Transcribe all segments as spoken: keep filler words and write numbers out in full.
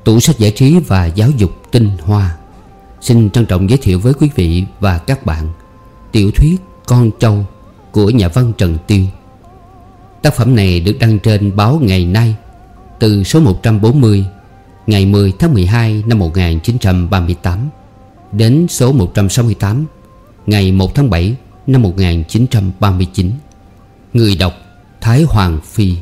Tủ sách giải trí và giáo dục tinh hoa xin trân trọng giới thiệu với quý vị và các bạn tiểu thuyết Con Trâu của nhà văn Trần Tiêu. Tác phẩm này được đăng trên báo Ngày Nay từ số một trăm bốn mươi ngày mười tháng mười hai năm một nghìn chín trăm ba mươi tám đến số một trăm sáu mươi tám ngày một tháng bảy năm một nghìn chín trăm ba mươi chín. Người đọc Thái Hoàng Phi.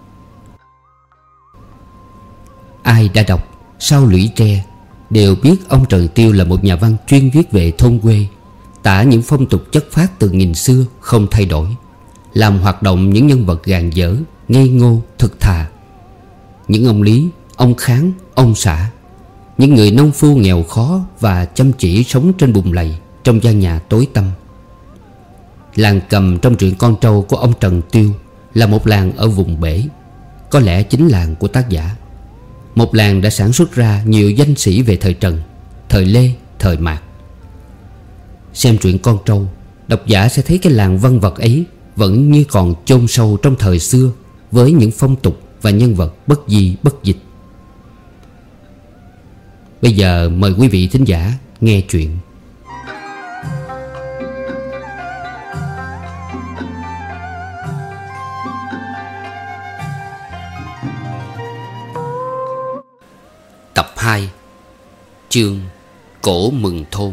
Ai đã đọc Sao Lũy Tre đều biết ông Trần Tiêu là một nhà văn chuyên viết về thôn quê, tả những phong tục chất phác từ nghìn xưa không thay đổi, làm hoạt động những nhân vật gàn dở, ngây ngô, thực thà. Những ông Lý, ông Kháng, ông Xã, những người nông phu nghèo khó và chăm chỉ sống trên bùn lầy trong gian nhà tối tăm. Làng Cầm trong truyện Con Trâu của ông Trần Tiêu là một làng ở vùng bể, có lẽ chính làng của tác giả. Một làng đã sản xuất ra nhiều danh sĩ về thời Trần, thời Lê, thời Mạc. Xem truyện Con Trâu, độc giả sẽ thấy cái làng văn vật ấy vẫn như còn chôn sâu trong thời xưa, với những phong tục và nhân vật bất di bất dịch. Bây giờ mời quý vị thính giả nghe chuyện. Tập hai, chương Cổ Mừng Thôn.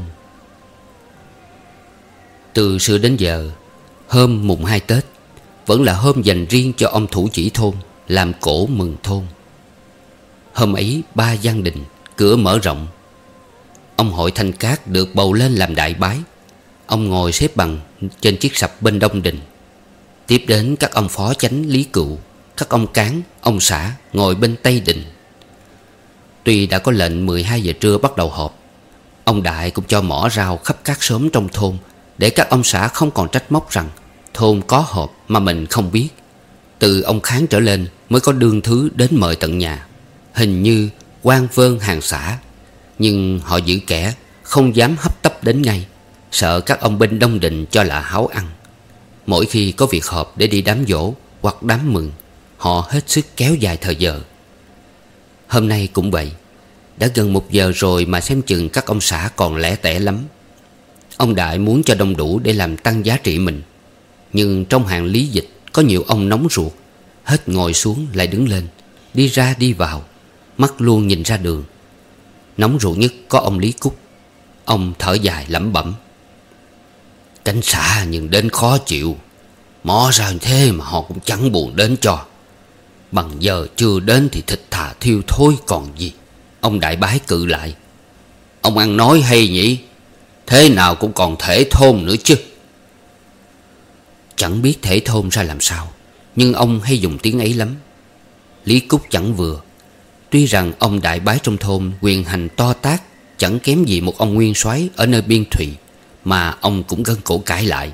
Từ xưa đến giờ, hôm mùng hai Tết vẫn là hôm dành riêng cho ông thủ chỉ thôn làm cổ mừng thôn. Hôm ấy ba gian đình, cửa mở rộng. Ông Hội Thanh Cát được bầu lên làm đại bái. Ông ngồi xếp bằng trên chiếc sập bên đông đình. Tiếp đến các ông phó chánh Lý Cựu, các ông Cán, ông Xã ngồi bên tây đình. Tuy đã có lệnh mười hai giờ trưa bắt đầu họp, ông Đại cũng cho mỏ rau khắp các xóm trong thôn, để các ông xã không còn trách móc rằng thôn có họp mà mình không biết. Từ ông Kháng trở lên mới có đương thứ đến mời tận nhà, hình như quan vơn hàng xã. Nhưng họ giữ kẻ, không dám hấp tấp đến ngay, sợ các ông bên đông đình cho là háo ăn. Mỗi khi có việc họp để đi đám giỗ hoặc đám mừng, họ hết sức kéo dài thời giờ. Hôm nay cũng vậy. Đã gần một giờ rồi mà xem chừng các ông xã còn lẻ tẻ lắm. Ông Đại muốn cho đông đủ để làm tăng giá trị mình. Nhưng trong hàng lý dịch có nhiều ông nóng ruột, hết ngồi xuống lại đứng lên, đi ra đi vào, mắt luôn nhìn ra đường. Nóng ruột nhất có ông Lý Cúc. Ông thở dài lẩm bẩm: cánh xã nhưng đến khó chịu, mỏ ra thế mà họ cũng chẳng buồn đến cho. Bằng giờ chưa đến thì thịt thà thiêu thôi còn gì. Ông đại bái cự lại: ông ăn nói hay nhỉ, thế nào cũng còn thể thôn nữa chứ. Chẳng biết thể thôn ra làm sao, nhưng ông hay dùng tiếng ấy lắm. Lý Cúc chẳng vừa. Tuy rằng ông đại bái trong thôn quyền hành to tát, chẳng kém gì một ông nguyên soái ở nơi biên thùy, mà ông cũng gân cổ cãi lại: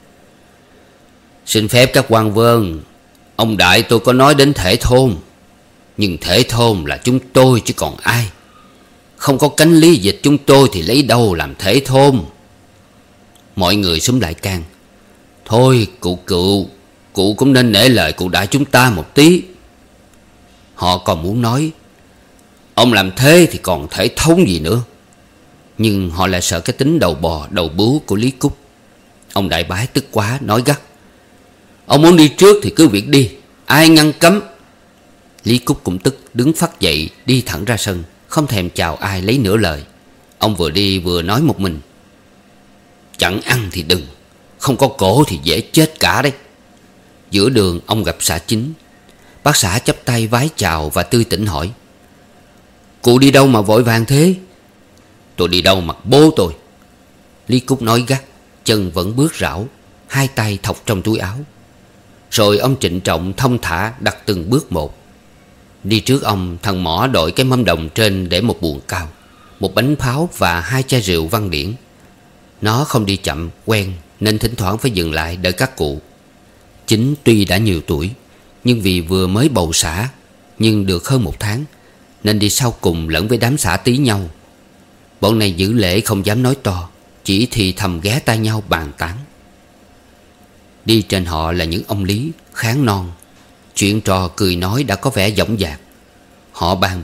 xin phép các quan vương, ông đại tôi có nói đến thể thôn, nhưng thể thôn là chúng tôi chứ còn ai. Không có cánh lý dịch chúng tôi thì lấy đâu làm thể thôn. Mọi người xúm lại can: thôi cụ cựu, cụ cũng nên nể lời cụ đại chúng ta một tí. Họ còn muốn nói: ông làm thế thì còn thể thống gì nữa. Nhưng họ lại sợ cái tính đầu bò đầu bướu của Lý Cúc. Ông đại bái tức quá nói gắt: ông muốn đi trước thì cứ việc đi, ai ngăn cấm. Lý Cúc cũng tức, đứng phắt dậy đi thẳng ra sân, không thèm chào ai lấy nửa lời. Ông vừa đi vừa nói một mình: chẳng ăn thì đừng, không có cổ thì dễ chết cả đấy. Giữa đường ông gặp xã chính. Bác xã chắp tay vái chào và tươi tỉnh hỏi: cụ đi đâu mà vội vàng thế? Tôi đi đâu mặc bố tôi. Lý Cúc nói gắt, chân vẫn bước rảo, hai tay thọc trong túi áo. Rồi ông trịnh trọng thông thả đặt từng bước một. Đi trước ông, thằng mỏ đội cái mâm đồng trên để một buồng cao, một bánh pháo và hai chai rượu Văn Điển. Nó không đi chậm quen nên thỉnh thoảng phải dừng lại đợi các cụ. Chính tuy đã nhiều tuổi, nhưng vì vừa mới bầu xã, nhưng được hơn một tháng, nên đi sau cùng lẫn với đám xã tí nhau. Bọn này giữ lễ không dám nói to, chỉ thì thầm ghé tai nhau bàn tán. Đi trên họ là những ông Lý, Kháng non. Chuyện trò cười nói đã có vẻ dõng dạc. Họ bàn bạc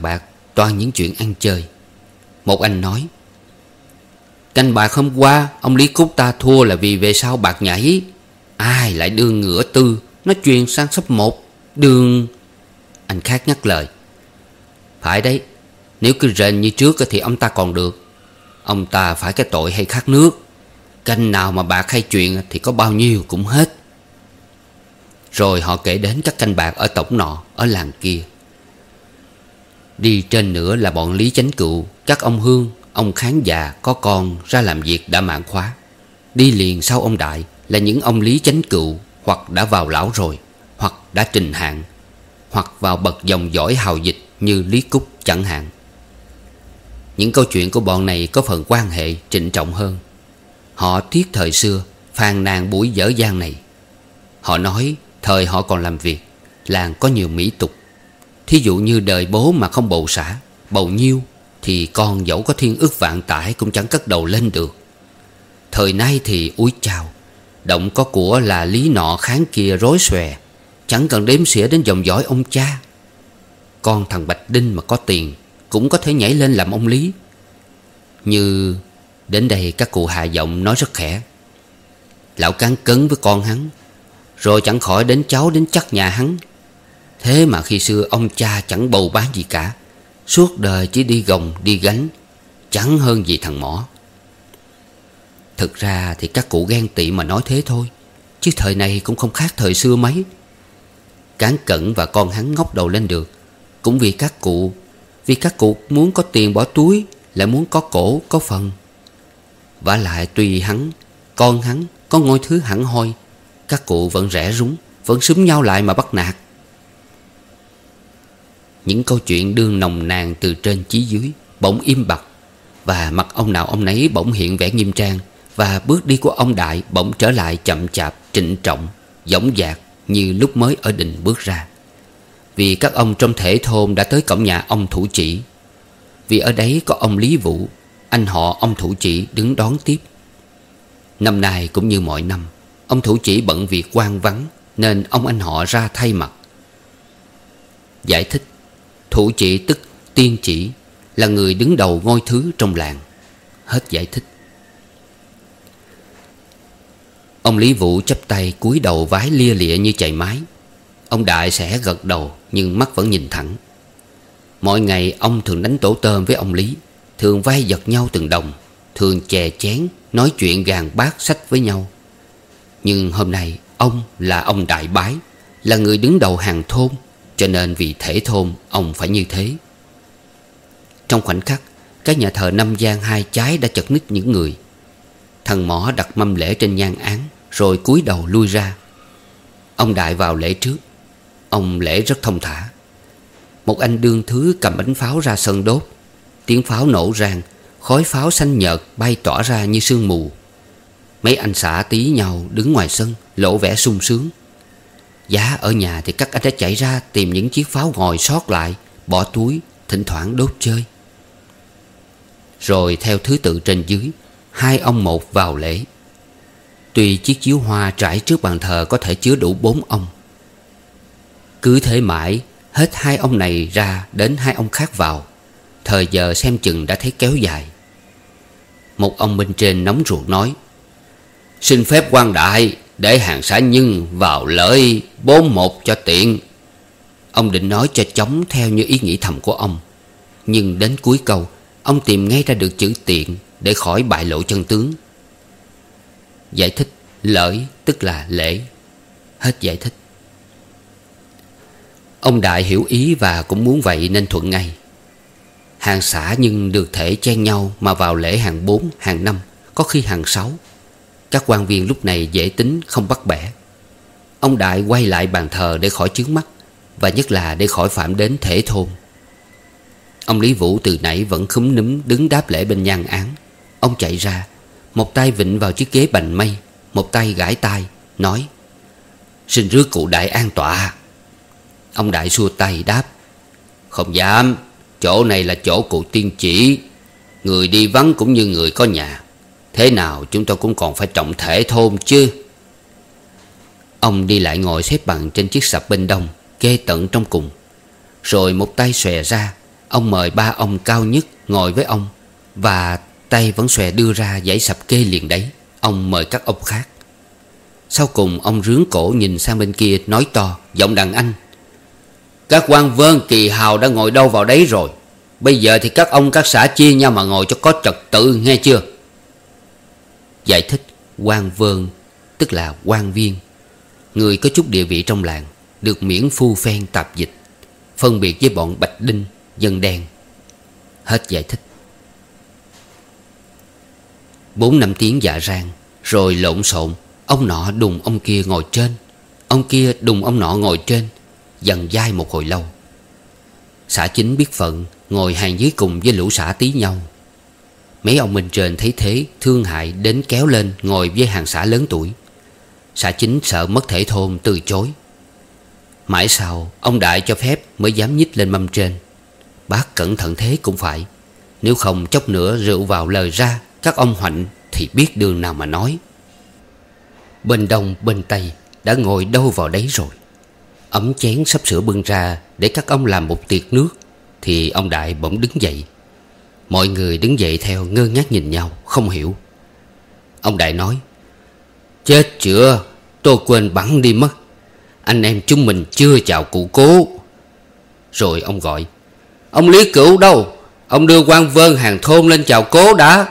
toàn những chuyện ăn chơi. Một anh nói: "Canh bạc hôm qua ông Lý Cúc ta thua là vì về sau bạc nhảy. Ai lại đương ngửa tư, nó truyền sang sấp một. Đương..." Anh khác nhắc lời: "Phải đấy, nếu cứ rền như trước thì ông ta còn được. Ông ta phải cái tội hay khát nước. Canh nào mà bạc hay chuyện thì có bao nhiêu cũng hết." Rồi họ kể đến các canh bạc ở tổng nọ, ở làng kia. Đi trên nữa là bọn Lý Chánh Cựu, các ông Hương, ông Khán già có con ra làm việc đã mãn khóa. Đi liền sau ông Đại là những ông Lý Chánh Cựu hoặc đã vào lão rồi, hoặc đã trình hạn, hoặc vào bậc dòng dõi hào dịch như Lý Cúc chẳng hạn. Những câu chuyện của bọn này có phần quan hệ trịnh trọng hơn. Họ tiếc thời xưa phàn nàn buổi dở dang này. Họ nói thời họ còn làm việc, làng có nhiều mỹ tục. Thí dụ như đời bố mà không bầu xả, bầu nhiêu, thì con dẫu có thiên ức vạn tải cũng chẳng cất đầu lên được. Thời nay thì úi chào, động có của là lý nọ kháng kia rối xòe, chẳng cần đếm xỉa đến dòng dõi ông cha. Con thằng Bạch Đinh mà có tiền cũng có thể nhảy lên làm ông Lý. Như đến đây các cụ hạ giọng nói rất khẽ: "Lão cán cấn với con hắn, rồi chẳng khỏi đến cháu đến chắc nhà hắn. Thế mà khi xưa ông cha chẳng bầu bán gì cả, suốt đời chỉ đi gồng đi gánh, chẳng hơn gì thằng mỏ." Thực ra thì các cụ ghen tị mà nói thế thôi, chứ thời này cũng không khác thời xưa mấy. Cán Cẩn và con hắn ngóc đầu lên được cũng vì các cụ. Vì các cụ muốn có tiền bỏ túi, lại muốn có cổ có phần. Vả lại tuy hắn, con hắn có ngôi thứ hẳn hoi, các cụ vẫn rẽ rúng, vẫn xúm nhau lại mà bắt nạt. Những câu chuyện đương nồng nàn từ trên chí dưới bỗng im bặt, và mặt ông nào ông nấy bỗng hiện vẻ nghiêm trang, và bước đi của ông Đại bỗng trở lại chậm chạp, trịnh trọng, dõng dạc như lúc mới ở đình bước ra. Vì các ông trong thể thôn đã tới cổng nhà ông thủ chỉ. Vì ở đấy có ông Lý Vũ, anh họ ông thủ chỉ, đứng đón tiếp. Năm nay cũng như mọi năm, ông thủ chỉ bận việc quan vắng, nên ông anh họ ra thay mặt. Giải thích: thủ chỉ tức tiên chỉ, là người đứng đầu ngôi thứ trong làng. Hết giải thích. Ông Lý Vũ chắp tay cúi đầu vái lia lịa như chày mái. Ông Đại sẽ gật đầu nhưng mắt vẫn nhìn thẳng. Mọi ngày ông thường đánh tổ tôm với ông Lý, thường vai giật nhau từng đồng, thường chè chén nói chuyện gàn bát sách với nhau. Nhưng hôm nay ông là ông Đại Bái, là người đứng đầu hàng thôn, cho nên vì thể thôn ông phải như thế. Trong khoảnh khắc, cái nhà thờ Năm Giang hai chái đã chật ních những người. Thằng Mỏ đặt mâm lễ trên nhang án, rồi cúi đầu lui ra. Ông Đại vào lễ trước. Ông lễ rất thông thả. Một anh đương thứ cầm bánh pháo ra sân đốt. Tiếng pháo nổ rang, khói pháo xanh nhợt bay tỏa ra như sương mù. Mấy anh xã tí nhau đứng ngoài sân, lộ vẻ sung sướng. Giá ở nhà thì các anh đã chạy ra tìm những chiếc pháo ngòi sót lại, bỏ túi, thỉnh thoảng đốt chơi. Rồi theo thứ tự trên dưới, hai ông một vào lễ. Tuy chiếc chiếu hoa trải trước bàn thờ có thể chứa đủ bốn ông. Cứ thế mãi, hết hai ông này ra đến hai ông khác vào. Thời giờ xem chừng đã thấy kéo dài. Một ông bên trên nóng ruột nói: "Xin phép quan đại để hàng xã Nhân vào lợi bốn một cho tiện." Ông định nói cho chóng theo như ý nghĩ thầm của ông, nhưng đến cuối câu ông tìm ngay ra được chữ tiện để khỏi bại lộ chân tướng. Giải thích: lợi tức là lễ. Hết giải thích. Ông Đại hiểu ý và cũng muốn vậy nên thuận ngay. Hàng xã nhưng được thể chen nhau mà vào lễ hàng bốn, hàng năm, có khi hàng sáu. Các quan viên lúc này dễ tính không bắt bẻ. Ông Đại quay lại bàn thờ để khỏi chướng mắt, và nhất là để khỏi phạm đến thể thôn. Ông Lý Vũ từ nãy vẫn khúm núm đứng đáp lễ bên nhang án. Ông chạy ra, một tay vịn vào chiếc ghế bành mây, một tay gãi tai, nói: "Xin rước cụ Đại an tọa." Ông Đại xua tay đáp: "Không dám, chỗ này là chỗ cụ tiên chỉ. Người đi vắng cũng như người có nhà. Thế nào chúng tôi cũng còn phải trọng thể thôn chứ." Ông đi lại ngồi xếp bằng trên chiếc sập bên đông, kê tận trong cùng. Rồi một tay xòe ra, Ông mời ba ông cao nhất ngồi với ông, và tay vẫn xòe đưa ra dãy sập kê liền đấy. Ông mời các ông khác. Sau cùng ông rướn cổ nhìn sang bên kia, nói to, giọng đàn anh: "Các quan vơn kỳ hào đã ngồi đâu vào đấy rồi. Bây giờ thì các ông các xã chia nhau mà ngồi cho có trật tự, nghe chưa?" Giải thích: quan vơn tức là quan viên, người có chút địa vị trong làng, được miễn phu phen tạp dịch, phân biệt với bọn bạch đinh, dân đen. Hết giải thích. Bốn năm tiếng dạ rang rồi lộn xộn. Ông nọ đùng ông kia ngồi trên, ông kia đùng ông nọ ngồi trên, dần dai một hồi lâu. Xã chính biết phận, ngồi hàng dưới cùng với lũ xã tí nhau. Mấy ông bên trên thấy thế, thương hại đến kéo lên ngồi với hàng xã lớn tuổi. Xã chính sợ mất thể thôn, từ chối. Mãi sau ông Đại cho phép mới dám nhích lên mâm trên. Bác cẩn thận thế cũng phải, nếu không chốc nữa rượu vào lời ra, các ông Hoạnh thì biết đường nào mà nói. Bên đông bên tây đã ngồi đâu vào đấy rồi. Ấm chén sắp sửa bưng ra để các ông làm một tiệc nước, thì ông Đại bỗng đứng dậy. Mọi người đứng dậy theo, ngơ ngác nhìn nhau không hiểu. Ông Đại nói: "Chết chưa, tôi quên bẵng đi mất. Anh em chúng mình chưa chào cụ Cố." Rồi ông gọi: "Ông Lý Cửu đâu? Ông đưa quan vơn hàng thôn lên chào Cố đã."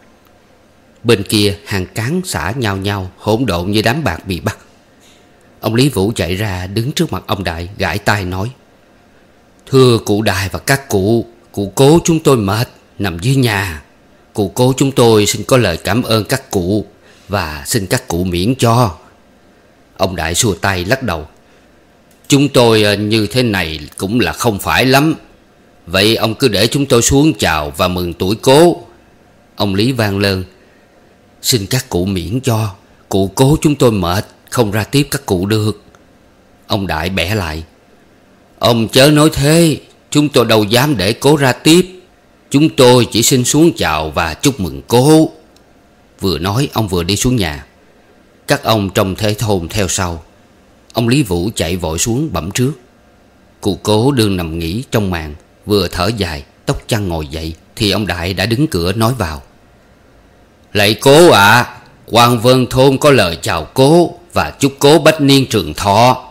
Bên kia hàng cán xã nhao nhao hỗn độn như đám bạc bị bắt. Ông Lý Vũ chạy ra đứng trước mặt ông Đại, gãi tai nói: "Thưa cụ Đại và các cụ, cụ Cố chúng tôi mệt, nằm dưới nhà. Cụ Cố chúng tôi xin có lời cảm ơn các cụ, và xin các cụ miễn cho." Ông Đại xua tay lắc đầu: "Chúng tôi như thế này cũng là không phải lắm. Vậy ông cứ để chúng tôi xuống chào và mừng tuổi Cố." Ông Lý vang lên: "Xin các cụ miễn cho, cụ Cố chúng tôi mệt, không ra tiếp các cụ được." Ông Đại bẻ lại: "Ông chớ nói thế, chúng tôi đâu dám để Cố ra tiếp. Chúng tôi chỉ xin xuống chào và chúc mừng Cố." Vừa nói ông vừa đi xuống nhà. Các ông trong thế thôn theo sau. Ông Lý Vũ chạy vội xuống bẩm trước. Cụ Cố đương nằm nghỉ trong màn, vừa thở dài tóc chăn ngồi dậy, thì ông Đại đã đứng cửa nói vào: "Lạy Cố ạ, à, quan vân thôn có lời chào Cố và chúc Cố bách niên trường thọ."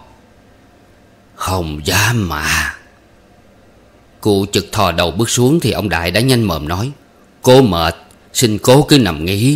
"Không dám mà." Cụ chực thò đầu bước xuống, thì ông Đại đã nhanh mồm nói: "Cố mệt, xin Cố cứ nằm nghỉ."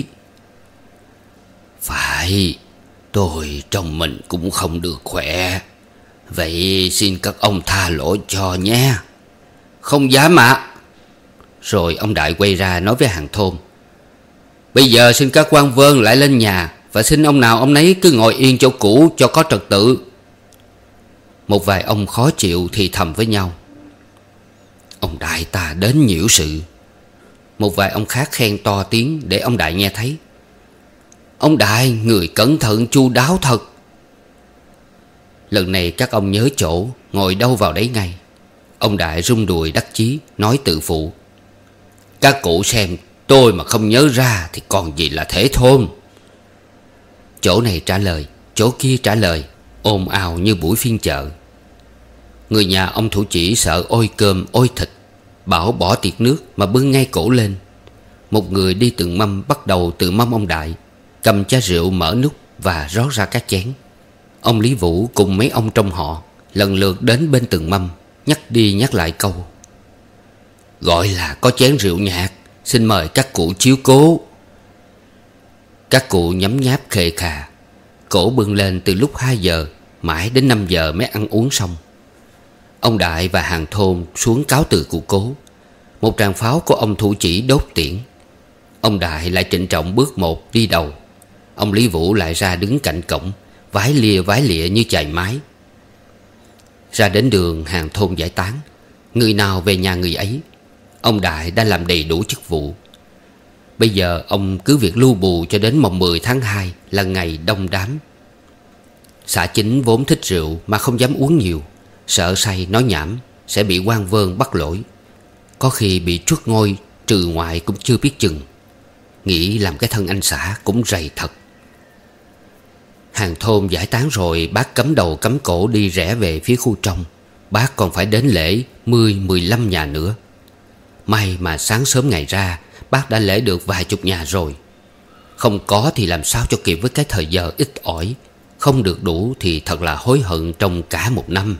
"Phải, tôi trong mình cũng không được khỏe. Vậy xin các ông tha lỗi cho nhé." "Không dám ạ." À. Rồi ông Đại quay ra nói với hàng thôn: "Bây giờ xin các quan vơn lại lên nhà, và xin ông nào ông nấy cứ ngồi yên chỗ cũ cho có trật tự." Một vài ông khó chịu thì thầm với nhau: "Ông Đại ta đến nhiễu sự." Một vài ông khác khen to tiếng để ông Đại nghe thấy: "Ông Đại người cẩn thận chu đáo thật." Lần này các ông nhớ chỗ, ngồi đâu vào đấy ngay. Ông Đại rung đùi đắc chí, nói tự phụ: "Các cụ xem, tôi mà không nhớ ra thì còn gì là thể thôn." Chỗ này trả lời, chỗ kia trả lời, ồn ào như buổi phiên chợ. Người nhà ông thủ chỉ sợ ôi cơm ôi thịt, bảo bỏ tiệc nước mà bưng ngay cổ lên. Một người đi từng mâm, bắt đầu từ mâm ông Đại, cầm chai rượu mở nút và rót ra các chén. Ông Lý Vũ cùng mấy ông trong họ lần lượt đến bên từng mâm, nhắc đi nhắc lại câu: "Gọi là có chén rượu nhạt, xin mời các cụ chiếu cố." Các cụ nhấm nháp khề khà. Cổ bưng lên từ lúc hai giờ mãi đến năm giờ mới ăn uống xong. Ông Đại và hàng thôn xuống cáo từ cụ Cố. Một tràng pháo của ông thủ chỉ đốt tiễn. Ông Đại lại trịnh trọng bước một đi đầu. Ông Lý Vũ lại ra đứng cạnh cổng, vái lia vái lịa như chài mái. Ra đến đường, hàng thôn giải tán, người nào về nhà người ấy. Ông Đại đã làm đầy đủ chức vụ. Bây giờ ông cứ việc lưu bù cho đến mồng mười tháng hai là ngày đông đám. Xã chính vốn thích rượu mà không dám uống nhiều, sợ say nói nhảm sẽ bị quan vơn bắt lỗi, có khi bị truất ngôi trừ ngoại cũng chưa biết chừng. Nghĩ làm cái thân anh xã cũng rầy thật. Hàng thôn giải tán rồi, bác cấm đầu cấm cổ đi rẽ về phía khu trong. Bác còn phải đến lễ mười mười lăm nhà nữa. May mà sáng sớm ngày ra bác đã lễ được vài chục nhà rồi. Không có thì làm sao cho kịp với cái thời giờ ít ỏi. Không được đủ thì thật là hối hận trong cả một năm.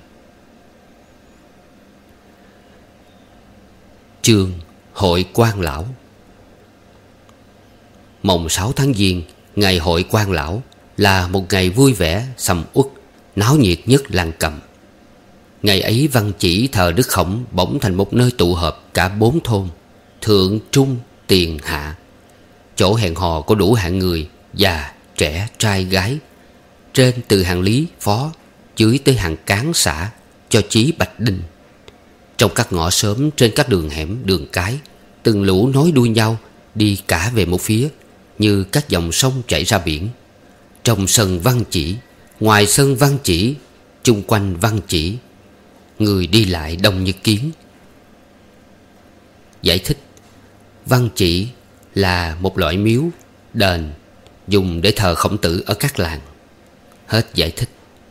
Chương Hội Quan Lão. Mồng sáu tháng Giêng, ngày Hội Quan Lão, là một ngày vui vẻ, sầm uất, náo nhiệt nhất làng Cầm. Ngày ấy Văn Chỉ thờ Đức Khổng bỗng thành một nơi tụ họp cả bốn thôn: Thượng, Trung, Tiền, Hạ. Chỗ hẹn hò có đủ hạng người, già, trẻ, trai, gái. Trên từ hàng lý, phó, dưới tới hàng cán xã, cho chí Bạch Đinh. Trong các ngõ xóm, trên các đường hẻm, đường cái, từng lũ nối đuôi nhau, đi cả về một phía, như các dòng sông chảy ra biển. Trong sân Văn Chỉ, ngoài sân Văn Chỉ, chung quanh Văn Chỉ, người đi lại đông như kiến. Giải thích: Văn Chỉ là một loại miếu, đền dùng để thờ Khổng Tử ở các làng. Hết giải thích.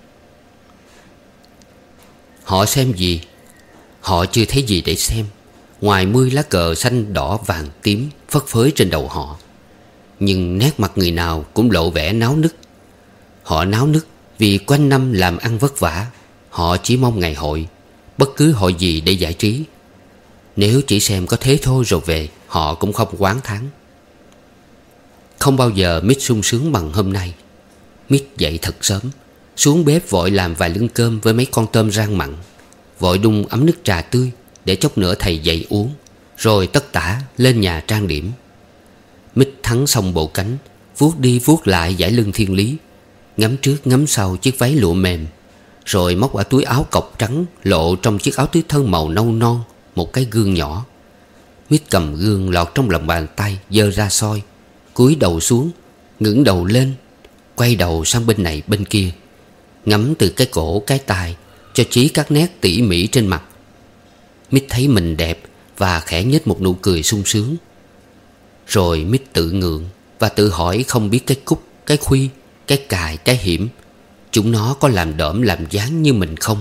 Họ xem gì? Họ chưa thấy gì để xem, ngoài mươi lá cờ xanh đỏ vàng tím phất phới trên đầu họ. Nhưng nét mặt người nào cũng lộ vẻ náo nức. Họ náo nức vì quanh năm làm ăn vất vả. Họ chỉ mong ngày hội, bất cứ hội gì để giải trí. Nếu chỉ xem có thế thôi rồi về, họ cũng không oán thán. Không bao giờ Mít sung sướng bằng hôm nay. Mít dậy thật sớm, xuống bếp vội làm vài lưng cơm với mấy con tôm rang mặn, vội đun ấm nước trà tươi để chốc nữa thầy dậy uống, rồi tất tả lên nhà trang điểm. Mít thắng xong bộ cánh, vuốt đi vuốt lại dải lưng thiên lý, ngắm trước ngắm sau chiếc váy lụa mềm, rồi móc ở túi áo cộc trắng lộ trong chiếc áo tứ thân màu nâu non một cái gương nhỏ. Mít cầm gương lọt trong lòng bàn tay, giơ ra soi, cúi đầu xuống, ngẩng đầu lên, quay đầu sang bên này bên kia, ngắm từ cái cổ cái tai cho chí các nét tỉ mỉ trên mặt. Mít thấy mình đẹp và khẽ nhếch một nụ cười sung sướng. Rồi Mít tự ngượng và tự hỏi không biết cái cúc, cái khuy, cái cài, cái hiểm, chúng nó có làm đỡm làm dáng như mình không?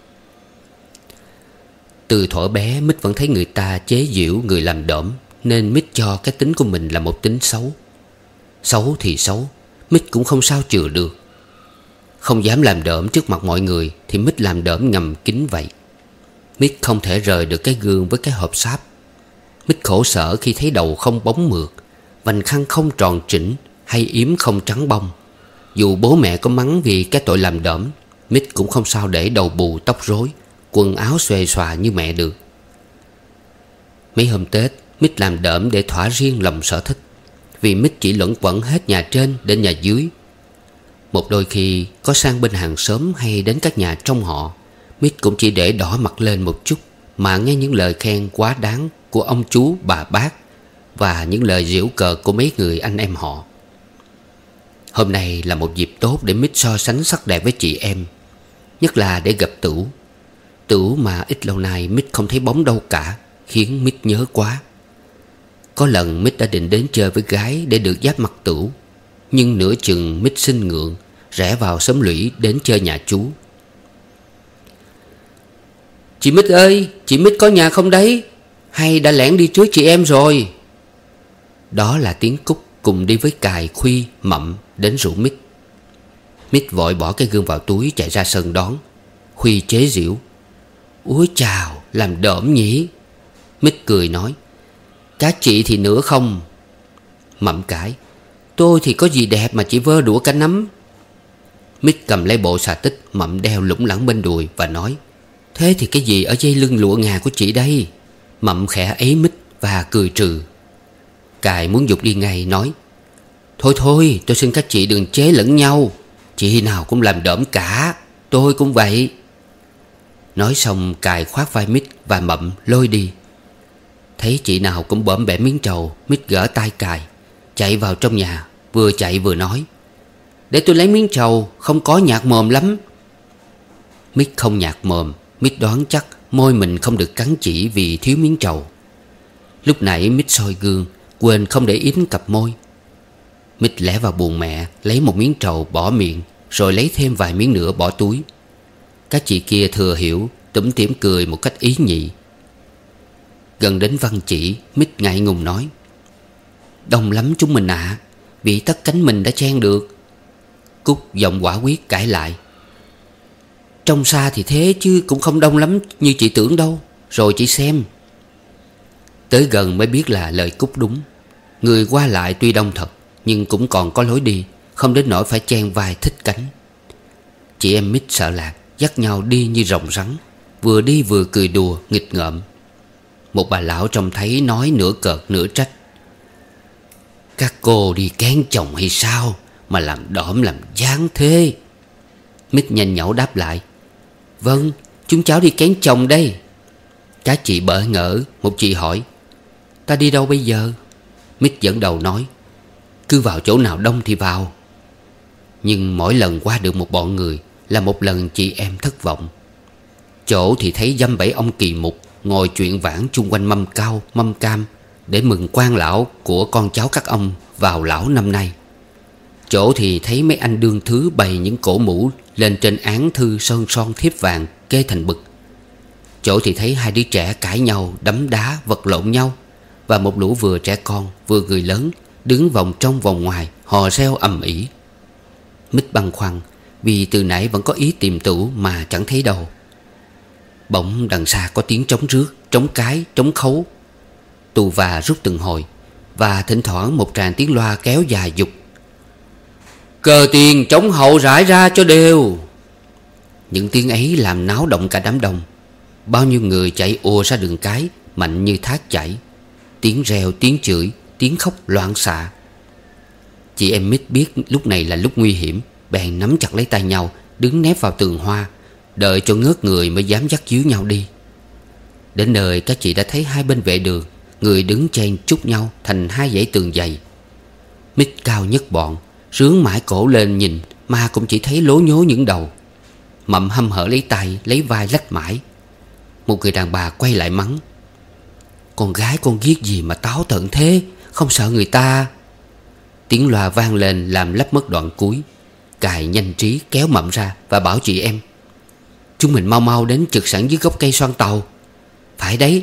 Từ thuở bé Mít vẫn thấy người ta chế giễu người làm đỡm, nên Mít cho cái tính của mình là một tính xấu. Xấu thì xấu, Mít cũng không sao chừa được. Không dám làm đỡm trước mặt mọi người thì Mít làm đỡm ngầm kín vậy. Mít không thể rời được cái gương với cái hộp sáp. Mít khổ sở khi thấy đầu không bóng mượt, vành khăn không tròn chỉnh, hay yếm không trắng bông. Dù bố mẹ có mắng vì cái tội làm đỡm, Mít cũng không sao để đầu bù tóc rối, quần áo xuề xòa như mẹ được. Mấy hôm Tết, Mít làm đỡm để thỏa riêng lòng sở thích, vì Mít chỉ luẩn quẩn hết nhà trên đến nhà dưới. Một đôi khi có sang bên hàng xóm hay đến các nhà trong họ, Mít cũng chỉ để đỏ mặt lên một chút mà nghe những lời khen quá đáng của ông chú bà bác và những lời giễu cợt của mấy người anh em họ. Hôm nay là một dịp tốt để Mít so sánh sắc đẹp với chị em, nhất là để gặp Tửu. Tửu mà ít lâu nay Mít không thấy bóng đâu cả, khiến Mít nhớ quá. Có lần Mít đã định đến chơi với gái để được giáp mặt Tửu, nhưng nửa chừng Mít xin ngượng, rẽ vào xóm lũy đến chơi nhà chú. Chị Mít ơi, chị Mít có nhà không đấy? Hay đã lẻn đi trước chị em rồi? Đó là tiếng Cúc cùng đi với cài, khuy, mậm đến rủ Mít. Mít vội bỏ cái gương vào túi chạy ra sân đón. Khuy chế giễu: Úi chào, làm đỡm nhỉ? Mít cười nói: Các chị thì nữa không? Mậm cãi: Tôi thì có gì đẹp mà chị vơ đũa cả nắm. Mít cầm lấy bộ xà tích Mậm đeo lủng lẳng bên đùi và nói: Thế thì cái gì ở dây lưng lụa ngà của chị đây? Mậm khẽ ấy Mít và cười trừ. Cài muốn giục đi ngay, nói: Thôi thôi, tôi xin các chị đừng chế lẫn nhau. Chị nào cũng làm đỡm cả, tôi cũng vậy. Nói xong Cài khoác vai Mít và Mậm lôi đi. Thấy chị nào cũng bõm bẻ miếng trầu, Mít gỡ tay Cài, chạy vào trong nhà, vừa chạy vừa nói: Để tôi lấy miếng trầu, không có nhạt mồm lắm. Mít không nhạt mồm. Mít đoán chắc môi mình không được cắn chỉ vì thiếu miếng trầu. Lúc nãy Mít soi gương, quên không để yếm cặp môi. Mít lẻ vào buồng mẹ, lấy một miếng trầu bỏ miệng, rồi lấy thêm vài miếng nữa bỏ túi. Các chị kia thừa hiểu, tủm tỉm cười một cách ý nhị. Gần đến Văn Chỉ, Mít ngại ngùng nói: "Đông lắm chúng mình ạ, à, vì tất cánh mình đã chen được." Cúc giọng quả quyết cãi lại: "Trong xa thì thế chứ cũng không đông lắm như chị tưởng đâu. Rồi chị xem." Tới gần mới biết là lời Cúc đúng. Người qua lại tuy đông thật, nhưng cũng còn có lối đi, không đến nỗi phải chen vai thích cánh. Chị em Mít sợ lạc, dắt nhau đi như rồng rắn, vừa đi vừa cười đùa nghịch ngợm. Một bà lão trông thấy nói nửa cợt nửa trách: "Các cô đi kén chồng hay sao mà làm đỡm làm dáng thế?" Mít nhanh nhảu đáp lại: "Vâng, chúng cháu đi kén chồng đây." Các chị bỡ ngỡ. Một chị hỏi: "Ta đi đâu bây giờ?" Mít dẫn đầu nói: "Cứ vào chỗ nào đông thì vào." Nhưng mỗi lần qua được một bọn người là một lần chị em thất vọng. Chỗ thì thấy dăm bảy ông kỳ mục ngồi chuyện vãn chung quanh mâm cao mâm cam để mừng quan lão của con cháu các ông vào lão năm nay. Chỗ thì thấy mấy anh đương thứ bày những cổ mũ lên trên án thư sơn son thiếp vàng kê thành bực. Chỗ thì thấy hai đứa trẻ cãi nhau, đấm đá, vật lộn nhau, và một lũ vừa trẻ con vừa người lớn đứng vòng trong vòng ngoài hò reo ầm ĩ. Mít băn khoăn vì từ nãy vẫn có ý tìm Tửu mà chẳng thấy đâu. Bỗng đằng xa có tiếng trống rước, trống cái, trống khấu. Tù và rút từng hồi, và thỉnh thoảng một tràng tiếng loa kéo dài dục: "Cờ tiền trống hậu rải ra cho đều." Những tiếng ấy làm náo động cả đám đông. Bao nhiêu người chạy ùa ra đường cái mạnh như thác chảy. Tiếng reo, tiếng chửi, tiếng khóc loạn xạ. Chị em Mít biết lúc này là lúc nguy hiểm, bèn nắm chặt lấy tay nhau, đứng nép vào tường hoa, đợi cho ngớt người mới dám dắt díu nhau đi. Đến nơi các chị đã thấy hai bên vệ đường, người đứng chen chúc nhau thành hai dãy tường dày. Mít cao nhất bọn, rướn mãi cổ lên nhìn mà cũng chỉ thấy lố nhố những đầu. Mậm hăm hở lấy tay lấy vai lách mãi. Một người đàn bà quay lại mắng: "Con gái con ghiết gì mà táo tợn thế, không sợ người ta?" Tiếng loa vang lên làm lấp mất đoạn cuối. Cài nhanh trí kéo Mậm ra và bảo chị em: "Chúng mình mau mau đến trực sẵn dưới gốc cây xoan tàu." "Phải đấy."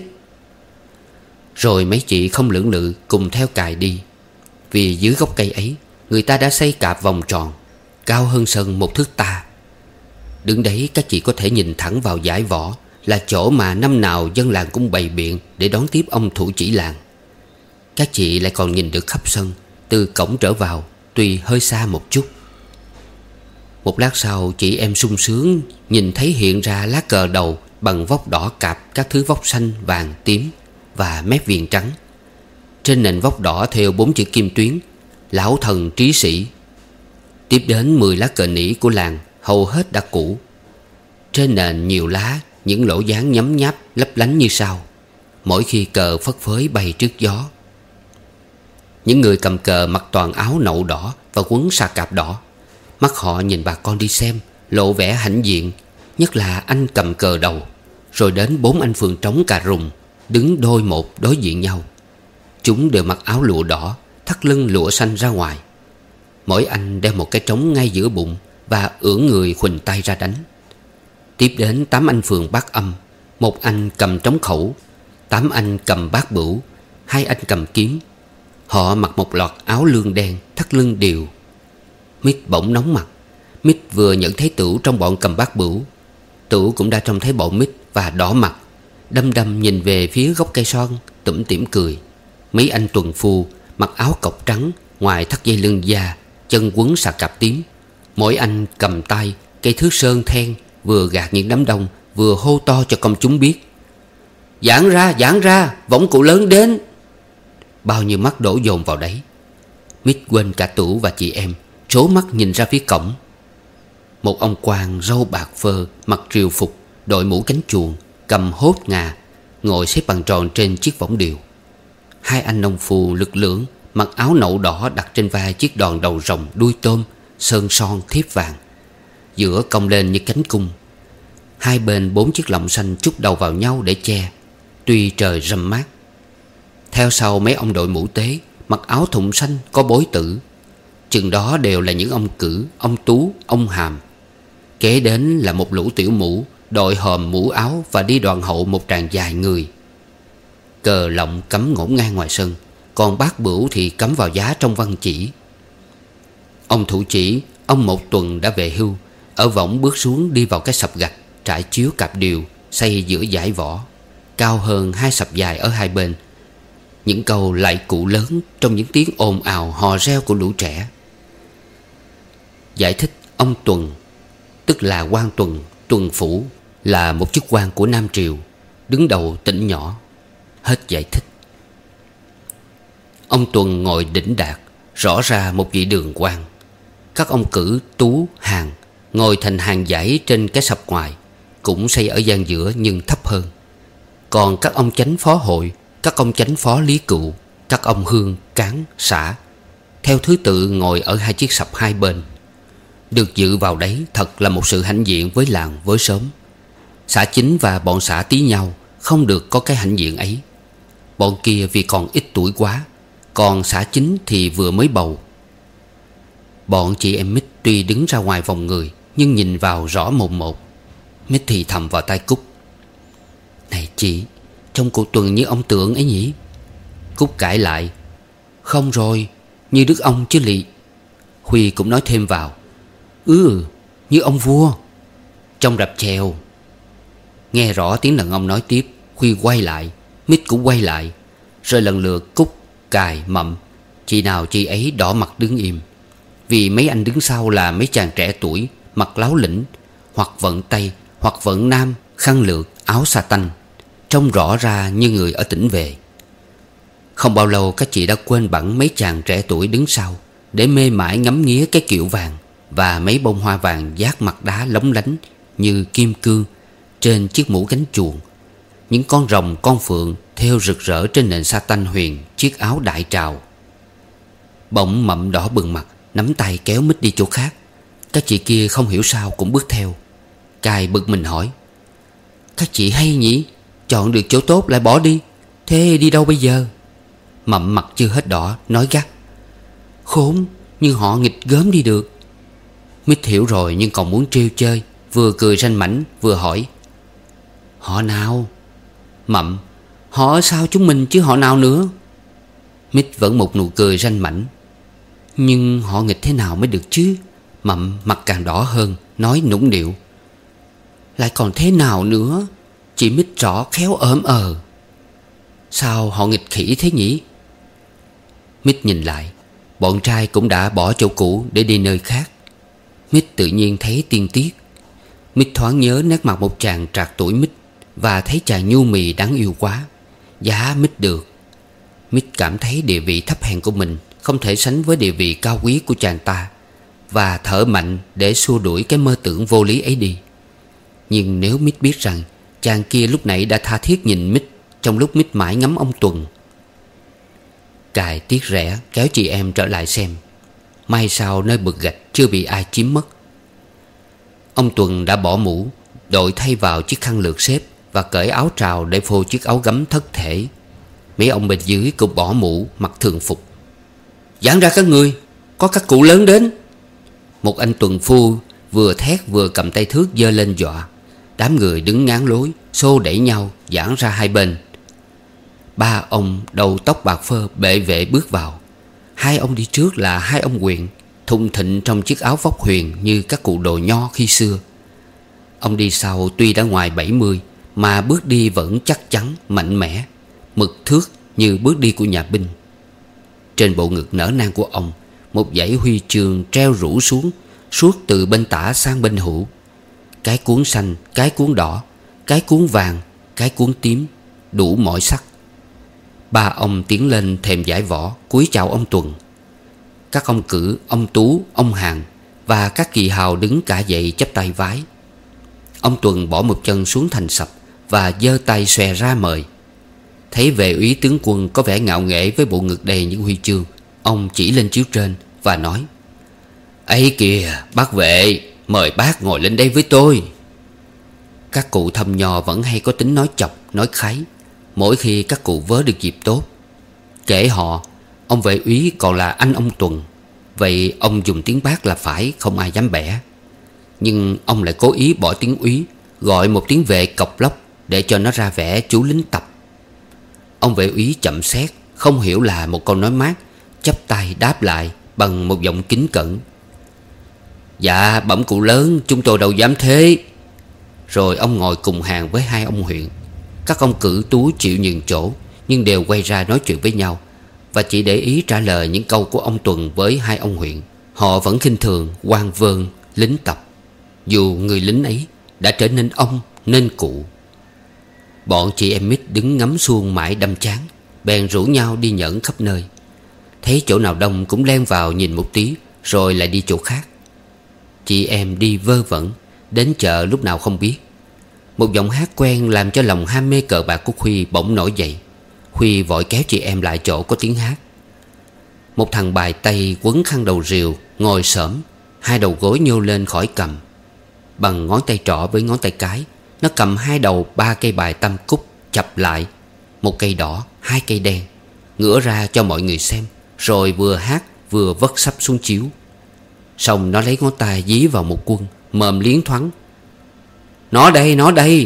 Rồi mấy chị không lưỡng lự cùng theo Cài đi. Vì dưới gốc cây ấy người ta đã xây cạp vòng tròn, cao hơn sân một thước ta. Đứng đấy các chị có thể nhìn thẳng vào dải võ, là chỗ mà năm nào dân làng cũng bày biện để đón tiếp ông thủ chỉ làng. Các chị lại còn nhìn được khắp sân, từ cổng trở vào, tuy hơi xa một chút. Một lát sau chị em sung sướng nhìn thấy hiện ra lá cờ đầu bằng vóc đỏ cạp các thứ vóc xanh, vàng, tím và mép viền trắng. Trên nền vóc đỏ thêu bốn chữ kim tuyến: "Lão thần trí sĩ." Tiếp đến mười lá cờ nỉ của làng, hầu hết đã cũ. Trên nền nhiều lá, những lỗ dáng nhấm nháp lấp lánh như sao, mỗi khi cờ phất phới bay trước gió. Những người cầm cờ mặc toàn áo nậu đỏ và quấn xà cạp đỏ. Mắt họ nhìn bà con đi xem lộ vẻ hãnh diện, nhất là anh cầm cờ đầu. Rồi đến bốn anh phường trống cà rùng đứng đôi một đối diện nhau. Chúng đều mặc áo lụa đỏ, thắt lưng lụa xanh ra ngoài. Mỗi anh đeo một cái trống ngay giữa bụng và ưỡn người khuỳnh tay ra đánh. Tiếp đến tám anh phường bát âm, một anh cầm trống khẩu, tám anh cầm bát bửu, hai anh cầm kiếm. Họ mặc một loạt áo lương đen, thắt lưng đều. Mít bỗng nóng mặt. Mít vừa nhận thấy Tửu trong bọn cầm bát bửu. Tửu cũng đã trông thấy bọn Mít và đỏ mặt, đăm đăm nhìn về phía gốc cây son, tủm tỉm cười. Mấy anh tuần phu mặc áo cộc trắng, ngoài thắt dây lưng da, chân quấn xà cạp tím. Mỗi anh cầm tay cây thước sơn then, vừa gạt những đám đông, vừa hô to cho công chúng biết: "Giãn ra, giãn ra, võng cụ lớn đến." Bao nhiêu mắt đổ dồn vào đấy. Mít quên cả Tửu và chị em, trố mắt nhìn ra phía cổng. Một ông quan râu bạc phơ, mặc triều phục, đội mũ cánh chuồng, cầm hốt ngà, ngồi xếp bằng tròn trên chiếc võng điều. Hai anh nông phu lực lưỡng mặc áo nậu đỏ đặt trên vai chiếc đòn đầu rồng đuôi tôm, sơn son thiếp vàng, giữa cong lên như cánh cung. Hai bên bốn chiếc lọng xanh chúc đầu vào nhau để che, tuy trời râm mát. Theo sau mấy ông đội mũ tế, mặc áo thụng xanh có bối tử. Chừng đó đều là những ông Cử, ông Tú, ông Hàm. Kế đến là một lũ tiểu mũ, đội hòm mũ áo và đi đoàn hậu một tràng dài người. Cờ lọng cắm ngổn ngang ngoài sân, còn bát bửu thì cắm vào giá trong văn chỉ. Ông thủ chỉ, ông Một Tuần đã về hưu, ở võng bước xuống đi vào cái sập gạch trải chiếu cạp điều xây giữa dải võ, cao hơn hai sập dài ở hai bên. Những câu lại cụ lớn trong những tiếng ồn ào hò reo của lũ trẻ. Giải thích ông Tuần, tức là quan Tuần, tuần phủ, là một chức quan của Nam Triều, đứng đầu tỉnh nhỏ. Hết giải thích. Ông Tuần ngồi đỉnh đạt, rõ ra một vị đường quan. Các ông Cử, Tú, Hàn ngồi thành hàng dãy trên cái sập ngoài, cũng xây ở gian giữa nhưng thấp hơn. Còn các ông chánh phó hội, các ông chánh phó lý cựu, các ông Hương, Cán, Xã theo thứ tự ngồi ở hai chiếc sập hai bên. Được dự vào đấy thật là một sự hãnh diện với làng với xóm. Xã chính và bọn xã tí nhau không được có cái hãnh diện ấy. Bọn kia vì còn ít tuổi quá, còn xã chính thì vừa mới bầu. Bọn chị em Mít tuy đứng ra ngoài vòng người, nhưng nhìn vào rõ mồn một. Mít thì thầm vào tai Cúc: "Này chị, trông cụ Tuần như ông Tượng ấy nhỉ?" Cúc cãi lại: "Không rồi, như đức ông chứ lị." Huy cũng nói thêm vào: "Ừ, như ông vua trong rạp chèo." Nghe rõ tiếng đàn ông nói tiếp, Huy quay lại, Mít cũng quay lại. Rồi lần lượt Cúc, Cài, Mậm, chị nào chị ấy đỏ mặt đứng im. Vì mấy anh đứng sau là mấy chàng trẻ tuổi, mặc láo lĩnh, hoặc vận Tây, hoặc vận Nam, khăn lược, áo sa tanh, trông rõ ra như người ở tỉnh về. Không bao lâu các chị đã quên bẵng mấy chàng trẻ tuổi đứng sau, để mê mải ngắm nghía cái kiệu vàng và mấy bông hoa vàng dát mặt đá lóng lánh như kim cương trên chiếc mũ cánh chuồng. Những con rồng con phượng thêu rực rỡ trên nền sa tanh huyền chiếc áo đại trào. Bỗng Mậm đỏ bừng mặt, nắm tay kéo Mít đi chỗ khác. Các chị kia không hiểu sao cũng bước theo. Cài bực mình hỏi: "Các chị hay nhỉ, chọn được chỗ tốt lại bỏ đi. Thế đi đâu bây giờ?" Mậm mặt chưa hết đỏ nói gắt: "Khốn, nhưng họ nghịch gớm đi được." Mít hiểu rồi nhưng còn muốn trêu chơi, vừa cười ranh mãnh vừa hỏi: "Họ nào?" Mậm: "Họ sao chúng mình chứ họ nào nữa?" Mít vẫn một nụ cười ranh mãnh: "Nhưng họ nghịch thế nào mới được chứ?" Mậm mặt càng đỏ hơn, nói nũng nịu: "Lại còn thế nào nữa? Chị Mít rõ khéo ỡm ờ. Sao họ nghịch khỉ thế nhỉ?" Mít nhìn lại, bọn trai cũng đã bỏ chỗ cũ để đi nơi khác. Mít tự nhiên thấy tiên tiếc. Mít thoáng nhớ nét mặt một chàng trạc tuổi Mít, và thấy chàng nhu mì đáng yêu quá. Giá Mít được. Mít cảm thấy địa vị thấp hèn của mình không thể sánh với địa vị cao quý của chàng ta, và thở mạnh để xua đuổi cái mơ tưởng vô lý ấy đi. Nhưng nếu Mít biết rằng chàng kia lúc nãy đã tha thiết nhìn Mít trong lúc Mít mãi ngắm ông Tuần. Cài tiếc rẻ kéo chị em trở lại xem. May sao nơi bực gạch chưa bị ai chiếm mất. Ông Tuần đã bỏ mũ, đội thay vào chiếc khăn lược xếp và cởi áo trào để phô chiếc áo gấm thất thể. Mấy ông bên dưới cũng bỏ mũ, mặc thường phục. "Giãn ra các người, có các cụ lớn đến." Một anh tuần phu vừa thét vừa cầm tay thước giơ lên dọa. Đám người đứng ngán lối, xô đẩy nhau giãn ra hai bên. Ba ông đầu tóc bạc phơ bệ vệ bước vào. Hai ông đi trước là hai ông Quyền, thùng thịnh trong chiếc áo vóc huyền như các cụ đồ nho khi xưa. Ông đi sau tuy đã ngoài bảy mươi, mà bước đi vẫn chắc chắn, mạnh mẽ, mực thước như bước đi của nhà binh. Trên bộ ngực nở nang của ông, một dãy huy chương treo rủ xuống, suốt từ bên tả sang bên hữu. Cái cuốn xanh, cái cuốn đỏ, cái cuốn vàng, cái cuốn tím, đủ mọi sắc. Ba ông tiến lên thềm giải võ, cúi chào ông Tuần. Các ông Cử, ông Tú, ông Hàn và các kỳ hào đứng cả dậy chắp tay vái. Ông Tuần bỏ một chân xuống thành sập và giơ tay xòe ra mời. Thấy vệ úy tướng quân có vẻ ngạo nghễ với bộ ngực đầy những huy chương, ông chỉ lên chiếu trên và nói: "Ấy kìa bác vệ, mời bác ngồi lên đây với tôi." Các cụ thâm nho vẫn hay có tính nói chọc, nói kháy mỗi khi các cụ vớ được dịp tốt. Kể họ, ông vệ úy còn là anh ông Tuần, vậy ông dùng tiếng bác là phải, không ai dám bẻ. Nhưng ông lại cố ý bỏ tiếng úy, gọi một tiếng vệ cọc lóc để cho nó ra vẻ chú lính tập. Ông vệ úy chậm xét, không hiểu là một câu nói mát, chắp tay đáp lại bằng một giọng kính cẩn: Dạ bẩm cụ lớn, chúng tôi đâu dám thế. Rồi ông ngồi cùng hàng với hai ông huyện. Các ông cử tú chịu nhường chỗ, nhưng đều quay ra nói chuyện với nhau, và chỉ để ý trả lời những câu của ông Tuần với hai ông huyện. Họ vẫn khinh thường quan vơn lính tập, dù người lính ấy đã trở nên ông nên cụ. Bọn chị em Mít đứng ngắm xuông mãi đăm chán, bèn rủ nhau đi nhẫn khắp nơi. Thấy chỗ nào đông cũng len vào nhìn một tí, rồi lại đi chỗ khác. Chị em đi vơ vẩn, đến chợ lúc nào không biết. Một giọng hát quen làm cho lòng ham mê cờ bạc của Huy bỗng nổi dậy. Huy vội kéo chị em lại chỗ có tiếng hát. Một thằng bài tây quấn khăn đầu rìu, ngồi xổm, hai đầu gối nhô lên khỏi cầm. Bằng ngón tay trỏ với ngón tay cái, nó cầm hai đầu ba cây bài tam cúc chập lại, một cây đỏ, hai cây đen, ngửa ra cho mọi người xem, rồi vừa hát vừa vất sắp xuống chiếu. Xong nó lấy ngón tay dí vào một quân, mồm liến thoáng: Nó đây, nó đây.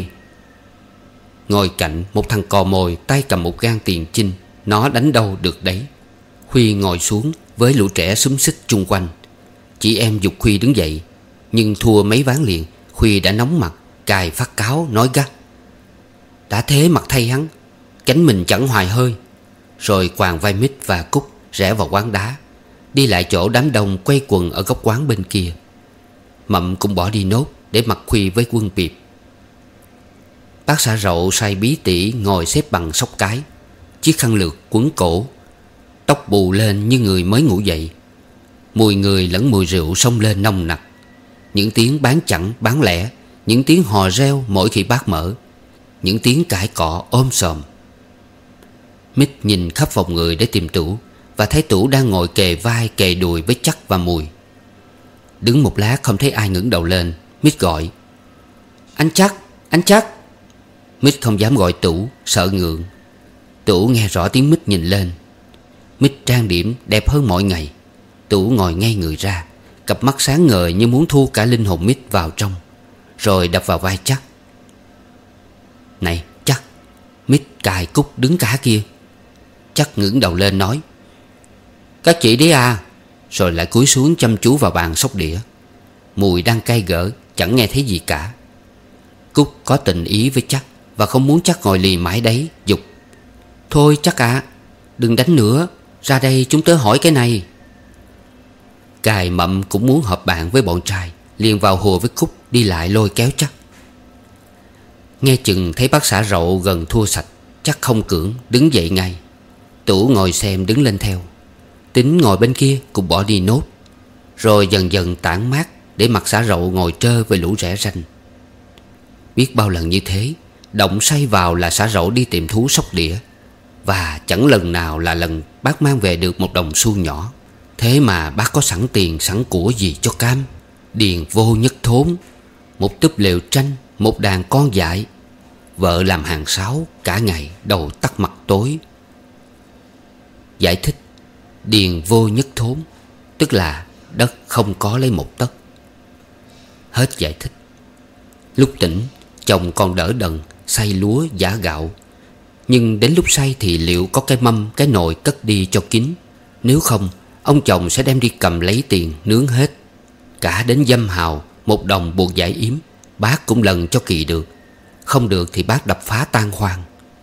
Ngồi cạnh một thằng cò mồi, tay cầm một gang tiền chinh. Nó đánh đâu được đấy. Huy ngồi xuống với lũ trẻ xúm xít chung quanh. Chị em giục Huy đứng dậy, nhưng thua mấy ván liền, Huy đã nóng mặt, cài phát cáo nói gắt: Đã thế mặt thay hắn, cánh mình chẳng hoài hơi. Rồi quàng vai Mít và Cúc rẽ vào quán đá, đi lại chỗ đám đông quay quần ở góc quán bên kia. Mậm cũng bỏ đi nốt để mặc Huy với quân Piệp. Bác xã Rậu say bí tỉ ngồi xếp bằng sóc cái, chiếc khăn lược quấn cổ, tóc bù lên như người mới ngủ dậy. Mùi người lẫn mùi rượu xông lên nồng nặc. Những tiếng bán chẵn bán lẻ, những tiếng hò reo mỗi khi bác mở, những tiếng cãi cọ ôm sòm. Mít nhìn khắp phòng người để tìm Tửu, và thấy Tửu đang ngồi kề vai kề đùi với Chắc và Mùi. Đứng một lát không thấy ai ngẩng đầu lên, Mít gọi: Anh Chắc, anh Chắc. Mít không dám gọi Tửu, sợ ngượng. Tửu nghe rõ tiếng Mít nhìn lên. Mít trang điểm đẹp hơn mọi ngày. Tửu ngồi ngay người ra, cặp mắt sáng ngời như muốn thu cả linh hồn Mít vào trong, rồi đập vào vai Chắc: Này Chắc. Mít cài Cúc đứng cả kia. Chắc ngẩng đầu lên nói: Các chị đấy à. Rồi lại cúi xuống chăm chú vào bàn sóc đĩa. Mùi đang cay gở, chẳng nghe thấy gì cả. Cúc có tình ý với Chắc, và không muốn Chắc ngồi lì mãi đấy, giục: Thôi Chắc à, đừng đánh nữa, ra đây chúng tớ hỏi cái này. Cài Mậm cũng muốn họp bạn với bọn trai, liền vào hùa với Cúc, đi lại lôi kéo Chắc. Nghe chừng thấy bác xã Rậu gần thua sạch, Chắc không cưỡng, đứng dậy ngay. Tửu ngồi xem đứng lên theo. Tính ngồi bên kia cũng bỏ đi nốt. Rồi dần dần tản mát để mặc xã Rậu ngồi trơ với lũ rẻ ranh. Biết bao lần như thế, động say vào là xã Rậu đi tìm thú sóc đĩa, và chẳng lần nào là lần bác mang về được một đồng xu nhỏ. Thế mà bác có sẵn tiền sẵn của gì cho cam. Điền vô nhất thốn, một túp lều tranh, một đàn con dại, vợ làm hàng sáo cả ngày đầu tắt mặt tối. Giải thích: điền vô nhất thốn tức là đất không có lấy một tấc. Hết giải thích. Lúc tỉnh, chồng còn đỡ đần xay lúa giã gạo, nhưng đến lúc xay thì liệu có cái mâm cái nồi cất đi cho kín. Nếu không, ông chồng sẽ đem đi cầm lấy tiền nướng hết. Cả đến dâm hào, một đồng buộc giải yếm, bác cũng lần cho kỳ được. Không được thì bác đập phá tan hoang.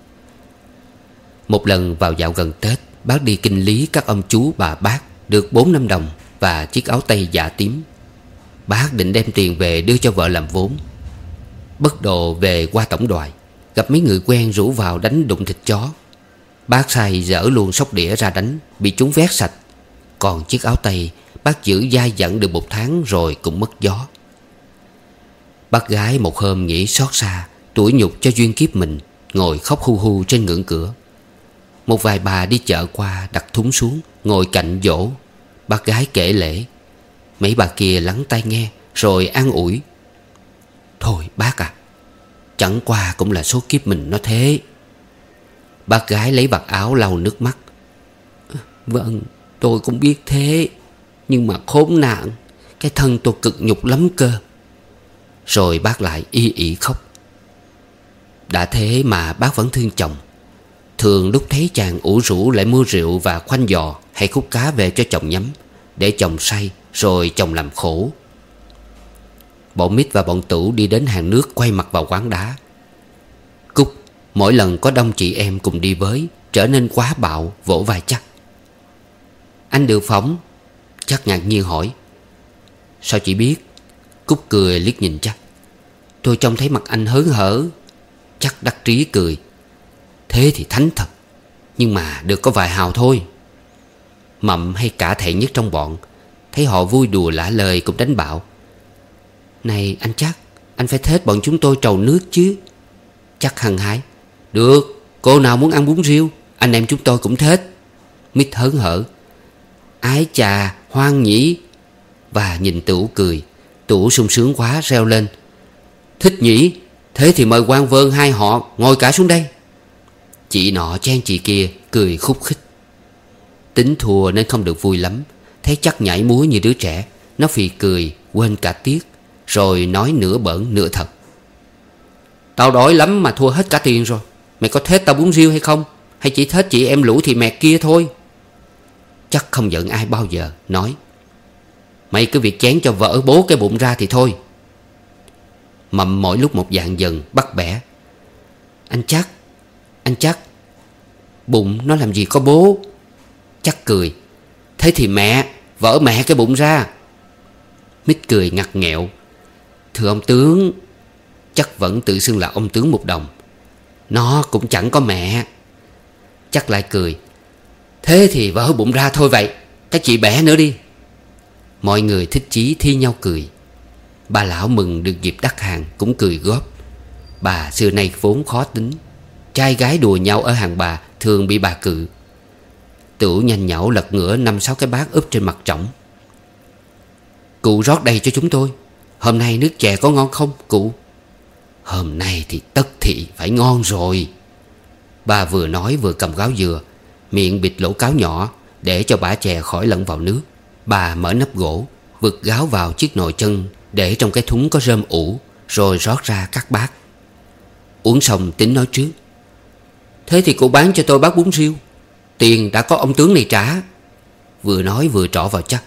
Một lần vào dạo gần Tết, bác đi kinh lý các ông chú bà bác được bốn năm đồng và chiếc áo tây dạ tím. Bác định đem tiền về đưa cho vợ làm vốn. Bất đồ về qua tổng đòi, gặp mấy người quen rủ vào đánh đụng thịt chó. Bác say dở luôn sóc đĩa ra đánh, bị chúng vét sạch. Còn chiếc áo tây bác giữ dai dẳng được một tháng rồi cũng mất gió. Bác gái một hôm nghĩ xót xa, tủi nhục cho duyên kiếp mình, ngồi khóc hu hu trên ngưỡng cửa. Một vài bà đi chợ qua đặt thúng xuống, ngồi cạnh dỗ. Bác gái kể lể. Mấy bà kia lắng tai nghe rồi an ủi: Thôi bác à, chẳng qua cũng là số kiếp mình nó thế. Bác gái lấy vạt áo lau nước mắt: Vâng, tôi cũng biết thế, nhưng mà khốn nạn, cái thân tôi cực nhục lắm cơ. Rồi bác lại y ỉ khóc. Đã thế mà bác vẫn thương chồng. thường lúc thấy chàng ủ rũ lại mua rượu và khoanh giò hay khúc cá về cho chồng nhắm, để chồng say rồi chồng làm khổ. Bọn Mít và bọn Tửu đi đến hàng nước quay mặt vào quán đá. Cúc mỗi lần có đông chị em cùng đi với trở nên quá bạo, vỗ vai Chắc. Anh được phỏng? Chắc ngạc nhiên hỏi. Sao chị biết? Cúc cười liếc nhìn Chắc. Tôi trông thấy mặt anh hớn hở. Chắc đắc trí cười. Thế thì thánh thật, nhưng mà được có vài hào thôi. Mậm hay cả thầy nhất trong bọn thấy họ vui đùa lả lời cũng đánh bạo. Này anh Chắc, anh phải thết bọn chúng tôi trầu nước chứ. Chắc hăng hái. Được, cô nào muốn ăn bún riêu, anh em chúng tôi cũng thết. Mít hớn hở. Ái chà, hoan nhỉ. Và nhìn Tửu cười. Tửu sung sướng quá reo lên. Thích nhỉ, thế thì mời quan vơn hai họ ngồi cả xuống đây. Chị nọ chen chị kia cười khúc khích. Tính thua nên không được vui lắm. Thấy Chắc nhảy múa như đứa trẻ, nó phì cười quên cả tiếc, rồi nói nửa bỡn nửa thật. Tao đói lắm mà thua hết cả tiền rồi. Mày có thết tao bún riêu hay không? Hay chỉ thết chị em lũ thì mẹt kia thôi? Chắc không giận ai bao giờ, nói. Mày cứ việc chén cho vỡ bố cái bụng ra thì thôi. Mậm mỗi lúc một dạng dần bắt bẻ. Anh Chắc, anh Chắc, bụng nó làm gì có bố. Chắc cười. Thế thì mẹ, vỡ mẹ cái bụng ra. Mít cười ngặt nghẹo. Thưa ông tướng. Chắc vẫn tự xưng là ông tướng một đồng. Nó cũng chẳng có mẹ. Chắc lại cười. Thế thì vỡ bụng ra thôi vậy. Các chị bẻ nữa đi. Mọi người thích chí thi nhau cười. Bà lão mừng được dịp đắc hàng cũng cười góp. Bà xưa nay vốn khó tính. Trai gái đùa nhau ở hàng bà thường bị bà cự. Tửu nhanh nhảu lật ngửa năm sáu cái bát úp trên mặt trỏng. Cụ rót đầy cho chúng tôi. Hôm nay nước chè có ngon không cụ? Hôm nay thì tất thị phải ngon rồi. Bà vừa nói vừa cầm gáo dừa, miệng bịt lỗ cáo nhỏ để cho bã chè khỏi lẫn vào nước. Bà mở nắp gỗ, vực gáo vào chiếc nồi chân để trong cái thúng có rơm ủ, rồi rót ra các bát. Uống xong Tính nói trước. Thế thì cụ bán cho tôi bát bún riêu. Tiền đã có ông tướng này trả. Vừa nói vừa trỏ vào Chắc.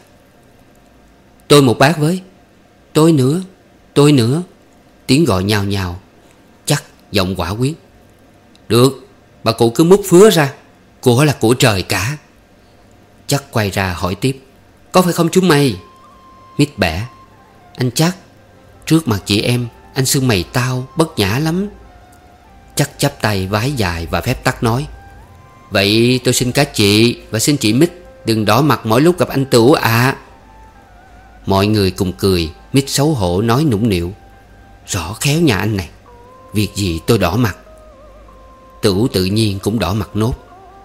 Tôi một bát với. Tôi nữa. Tôi nữa. Tiếng gọi nhào nhào. Chắc giọng quả quyết. Được, bà cụ cứ múc phứa ra. Của là của trời cả. Chắc quay ra hỏi tiếp. Có phải không chú mày? Mít bẻ. Anh Chắc, trước mặt chị em anh xưng mày tao bất nhã lắm. Chắc chắp tay vái dài và phép tắc nói. Vậy tôi xin các chị và xin chị Mít đừng đỏ mặt mỗi lúc gặp anh Tửu ạ. à. Mọi người cùng cười. Mít xấu hổ nói nũng nịu. Rõ khéo nhà anh này. Việc gì tôi đỏ mặt. Tửu tự nhiên cũng đỏ mặt nốt.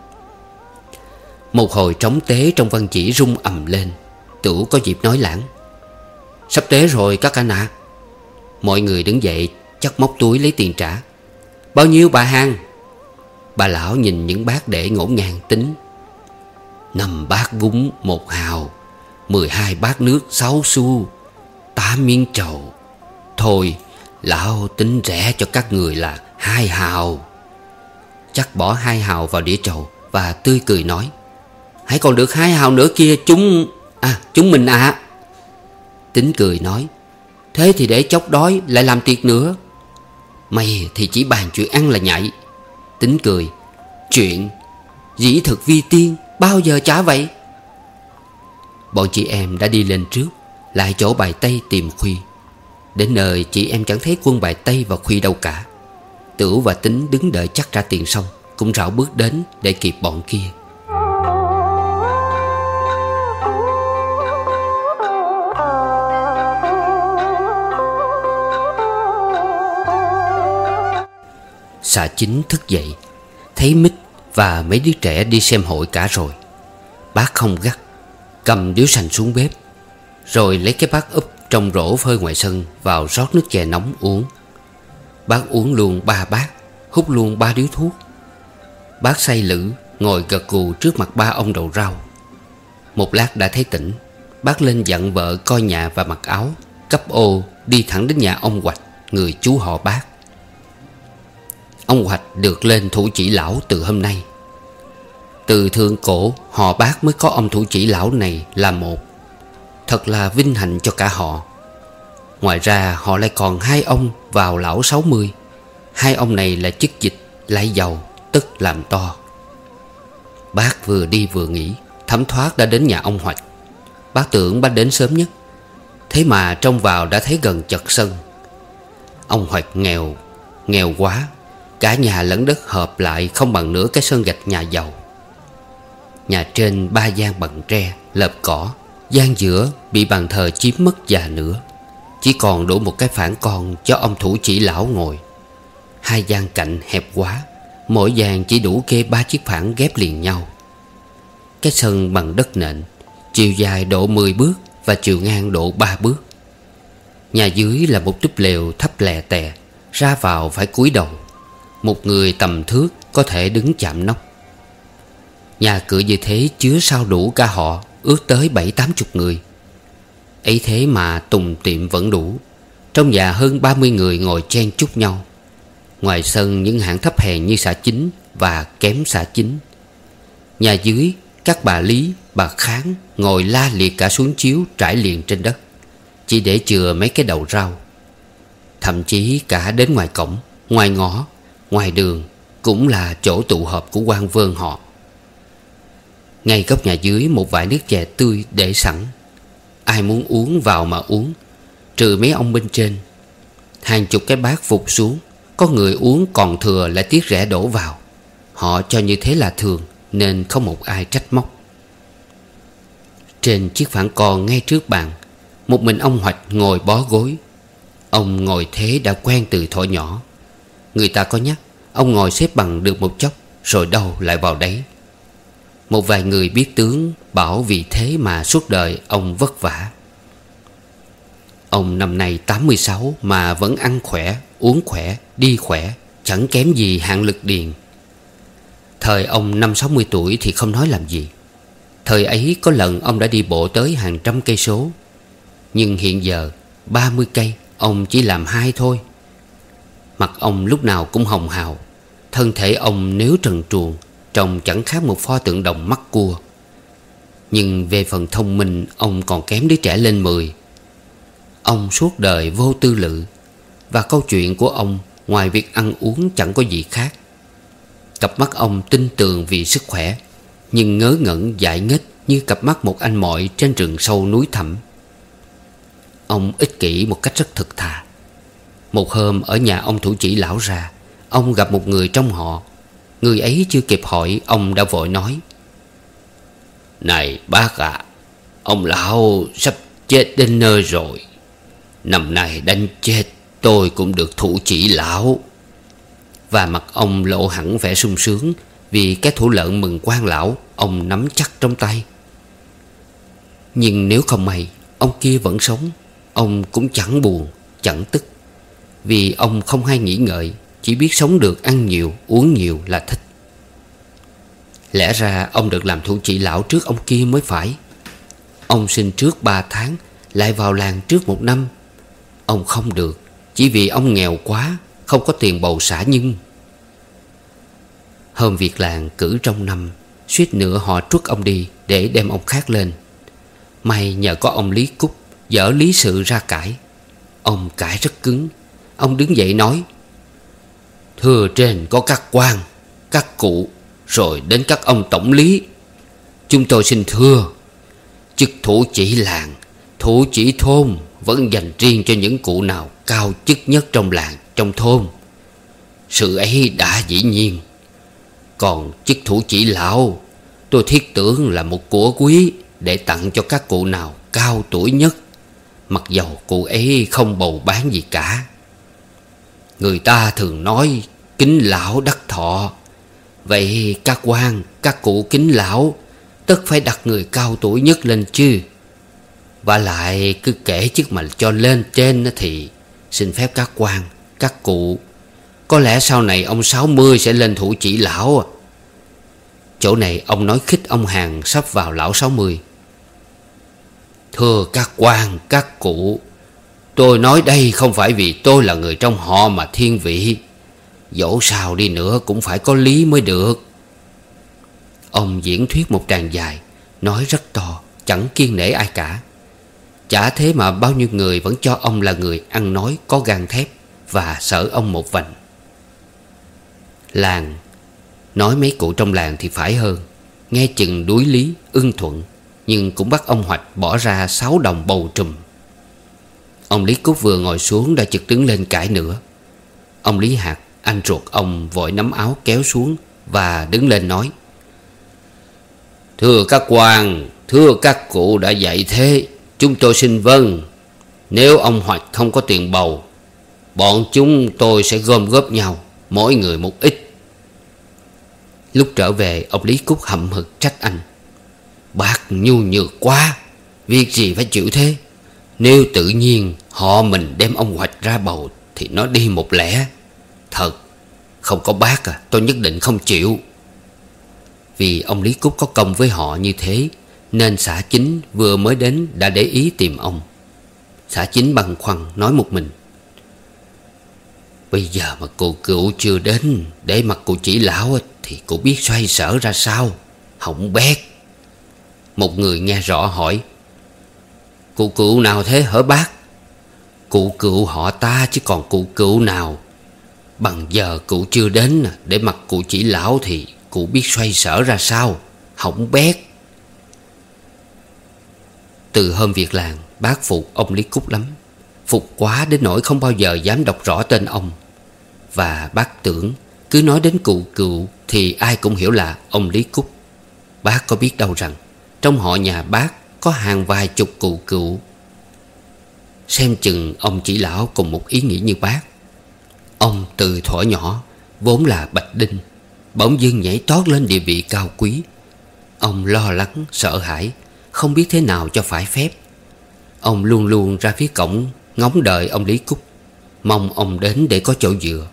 Một hồi trống tế trong văn chỉ rung ầm lên. Tửu có dịp nói lãng. Sắp tế rồi các anh ạ. Mọi người đứng dậy. Chắc móc túi lấy tiền trả. Bao nhiêu bà Hằng? Bà lão nhìn những bát để ngổn ngang tính. Năm bát bún một hào, mười hai bát nước sáu xu, tám miếng trầu. Thôi lão tính rẻ cho các người là hai hào. Chắc bỏ hai hào vào đĩa trầu và tươi cười nói. Hãy còn được hai hào nữa kia chúng. À chúng mình ạ. à. Tính cười nói. Thế thì để chốc đói lại làm tiệc nữa. Mày thì chỉ bàn chuyện ăn là nhảy. Tính cười. Chuyện dĩ thực vi tiên, bao giờ trả vậy? Bọn chị em đã đi lên trước, lại chỗ bài Tây tìm Khuy. Đến nơi chị em chẳng thấy quân bài Tây và Khuy đâu cả. Tửu và Tính đứng đợi Chắc trả tiền xong cũng rảo bước đến để kịp bọn kia. Xà Chính thức dậy, thấy Mít và mấy đứa trẻ đi xem hội cả rồi. Bác không gắt, cầm điếu sành xuống bếp, rồi lấy cái bát úp trong rổ phơi ngoài sân vào rót nước chè nóng uống. Bác uống luôn ba bát, hút luôn ba điếu thuốc. Bác say lử ngồi gật gù trước mặt ba ông đầu rau. Một lát đã thấy tỉnh. Bác lên dặn vợ coi nhà và mặc áo, cấp ô đi thẳng đến nhà ông Hoạch, người chú họ Bác. Ông Hoạch được lên thủ chỉ lão từ hôm nay. Từ thượng cổ họ Bác mới có ông thủ chỉ lão này là một. Thật là vinh hạnh cho cả họ. Ngoài ra họ lại còn hai ông vào lão sáu mươi. Hai ông này là chức dịch, lại giàu, tức làm to. Bác vừa đi vừa nghĩ, thấm thoát đã đến nhà ông Hoạch. Bác tưởng bác đến sớm nhất, thế mà trông vào đã thấy gần chật sân. Ông Hoạch nghèo, nghèo quá. Cả nhà lẫn đất hợp lại không bằng nửa cái sân gạch nhà giàu. Nhà trên ba gian bằng tre, lợp cỏ. Gian giữa bị bàn thờ chiếm mất già nữa. Chỉ còn đủ một cái phản con cho ông thủ chỉ lão ngồi. Hai gian cạnh hẹp quá, mỗi gian chỉ đủ kê ba chiếc phản ghép liền nhau. Cái sân bằng đất nện, chiều dài độ mười bước và chiều ngang độ ba bước. Nhà dưới là một túp lều thấp lè tè, ra vào phải cúi đầu. Một người tầm thước có thể đứng chạm nóc. Nhà cửa như thế chứa sao đủ cả họ, ước tới bảy tám chục người. Ấy thế mà tùng tiệm vẫn đủ. Trong nhà hơn ba mươi người ngồi chen chúc nhau. Ngoài sân những hạng thấp hèn như xã Chính và kém xã Chính. Nhà dưới các bà Lý, bà Kháng ngồi la liệt cả xuống chiếu trải liền trên đất, chỉ để chừa mấy cái đầu rau. Thậm chí cả đến ngoài cổng, ngoài ngõ, ngoài đường cũng là chỗ tụ họp của quan vơn họ. Ngay góc nhà dưới một vại nước chè tươi để sẵn. Ai muốn uống vào mà uống, trừ mấy ông bên trên. Hàng chục cái bát vụt xuống, có người uống còn thừa lại tiếc rẻ đổ vào. Họ cho như thế là thường, nên không một ai trách móc. Trên chiếc phản con ngay trước bàn, một mình ông Hoạch ngồi bó gối. Ông ngồi thế đã quen từ thuở nhỏ. Người ta có nhắc ông ngồi xếp bằng được một chốc, rồi đâu lại vào đấy. Một vài người biết tướng bảo vì thế mà suốt đời ông vất vả. Ông năm nay tám mươi sáu mà vẫn ăn khỏe, uống khỏe, đi khỏe, chẳng kém gì hạng Lực Điền. Thời ông năm sáu mươi tuổi thì không nói làm gì. Thời ấy có lần ông đã đi bộ tới hàng trăm cây số. Nhưng hiện giờ ba mươi cây ông chỉ làm hai thôi. Mặt ông lúc nào cũng hồng hào. Thân thể ông nếu trần truồng, trông chẳng khác một pho tượng đồng mắc cua. Nhưng về phần thông minh, ông còn kém đứa trẻ lên mười. Ông suốt đời vô tư lự. Và câu chuyện của ông ngoài việc ăn uống chẳng có gì khác. Cặp mắt ông tinh tường vì sức khỏe, nhưng ngớ ngẩn dại nghếch như cặp mắt một anh mọi trên rừng sâu núi thẳm. Ông ích kỷ một cách rất thực thà. Một hôm ở nhà ông thủ chỉ lão ra, ông gặp một người trong họ. Người ấy chưa kịp hỏi, ông đã vội nói: "Này bác ạ, à, ông lão sắp chết đến nơi rồi. Năm nay đánh chết tôi cũng được thủ chỉ lão." Và mặt ông lộ hẳn vẻ sung sướng vì cái thủ lợn mừng quan lão ông nắm chắc trong tay. Nhưng nếu không may ông kia vẫn sống, ông cũng chẳng buồn, chẳng tức. Vì ông không hay nghĩ ngợi, chỉ biết sống được ăn nhiều, uống nhiều là thích. Lẽ ra ông được làm thủ chỉ lão trước ông kia mới phải. Ông sinh trước ba tháng, lại vào làng trước một năm. Ông không được, chỉ vì ông nghèo quá, không có tiền bầu xả nhân. Hôm việc làng cử trong năm, suýt nữa họ truất ông đi để đem ông khác lên. May nhờ có ông Lý Cúc dở lý sự ra cãi. Ông cãi rất cứng. Ông đứng dậy nói: "Thưa trên có các quan, các cụ, rồi đến các ông tổng lý. Chúng tôi xin thưa, chức thủ chỉ làng, thủ chỉ thôn vẫn dành riêng cho những cụ nào cao chức nhất trong làng, trong thôn. Sự ấy đã dĩ nhiên. Còn chức thủ chỉ lão, tôi thiết tưởng là một của quý để tặng cho các cụ nào cao tuổi nhất, mặc dầu cụ ấy không bầu bán gì cả. Người ta thường nói kính lão đắc thọ. Vậy các quan, các cụ kính lão, tất phải đặt người cao tuổi nhất lên chứ. Và lại cứ kể chức mà cho lên trên thì xin phép các quan, các cụ, có lẽ sau này ông sáu mươi sẽ lên thủ chỉ lão." Chỗ này ông nói khích ông hàng sắp vào lão sáu mươi. "Thưa các quan, các cụ, tôi nói đây không phải vì tôi là người trong họ mà thiên vị. Dẫu sao đi nữa cũng phải có lý mới được. Ông diễn thuyết một tràng dài, nói rất to, chẳng kiêng nể ai cả. Chả thế mà bao nhiêu người vẫn cho ông là người ăn nói có gan thép và sợ ông một vành. Làng, nói mấy cụ trong làng thì phải hơn, nghe chừng đuối lý, ưng thuận, nhưng cũng bắt ông Hoạch bỏ ra sáu đồng bầu trùm. Ông Lý Cúc vừa ngồi xuống đã chực đứng lên cãi nữa. Ông Lý Hạt, anh ruột ông, vội nắm áo kéo xuống và đứng lên nói: Thưa các quan, thưa các cụ đã dạy thế, chúng tôi xin vâng. Nếu ông Hoạch không có tiền bầu, bọn chúng tôi sẽ gom góp nhau, mỗi người một ít. Lúc trở về, ông Lý Cúc hậm hực trách anh: Bác nhu nhược quá, việc gì phải chịu thế. Nếu tự nhiên họ mình đem ông Hoạch ra bầu thì nó đi một lẽ. Thật, không có bác à, tôi nhất định không chịu. Vì ông Lý Cúc có công với họ như thế, nên xã Chính vừa mới đến đã để ý tìm ông. Xã Chính băn khoăn nói một mình: Bây giờ mà cụ cựu chưa đến, để mặc cụ chỉ lão thì cụ biết xoay sở ra sao. Hỏng bét. Một người nghe rõ hỏi: Cụ cựu nào thế hả bác? Cụ cựu họ ta chứ còn cụ cựu nào. Bằng giờ cụ chưa đến, để mặc cụ chỉ lão thì cụ biết xoay sở ra sao. Hỏng bét. Từ hôm việc làng, bác phục ông Lý Cúc lắm. Phục quá đến nỗi không bao giờ dám đọc rõ tên ông. Và bác tưởng cứ nói đến cụ cựu thì ai cũng hiểu là ông Lý Cúc. Bác có biết đâu rằng trong họ nhà bác có hàng vài chục cụ cựu. Xem chừng ông chỉ lão cùng một ý nghĩ như bác. Ông từ thuở nhỏ vốn là bạch đinh, bỗng dưng nhảy tót lên địa vị cao quý. Ông lo lắng, sợ hãi, không biết thế nào cho phải phép. Ông luôn luôn ra phía cổng ngóng đợi ông Lý Cúc, mong ông đến để có chỗ dựa.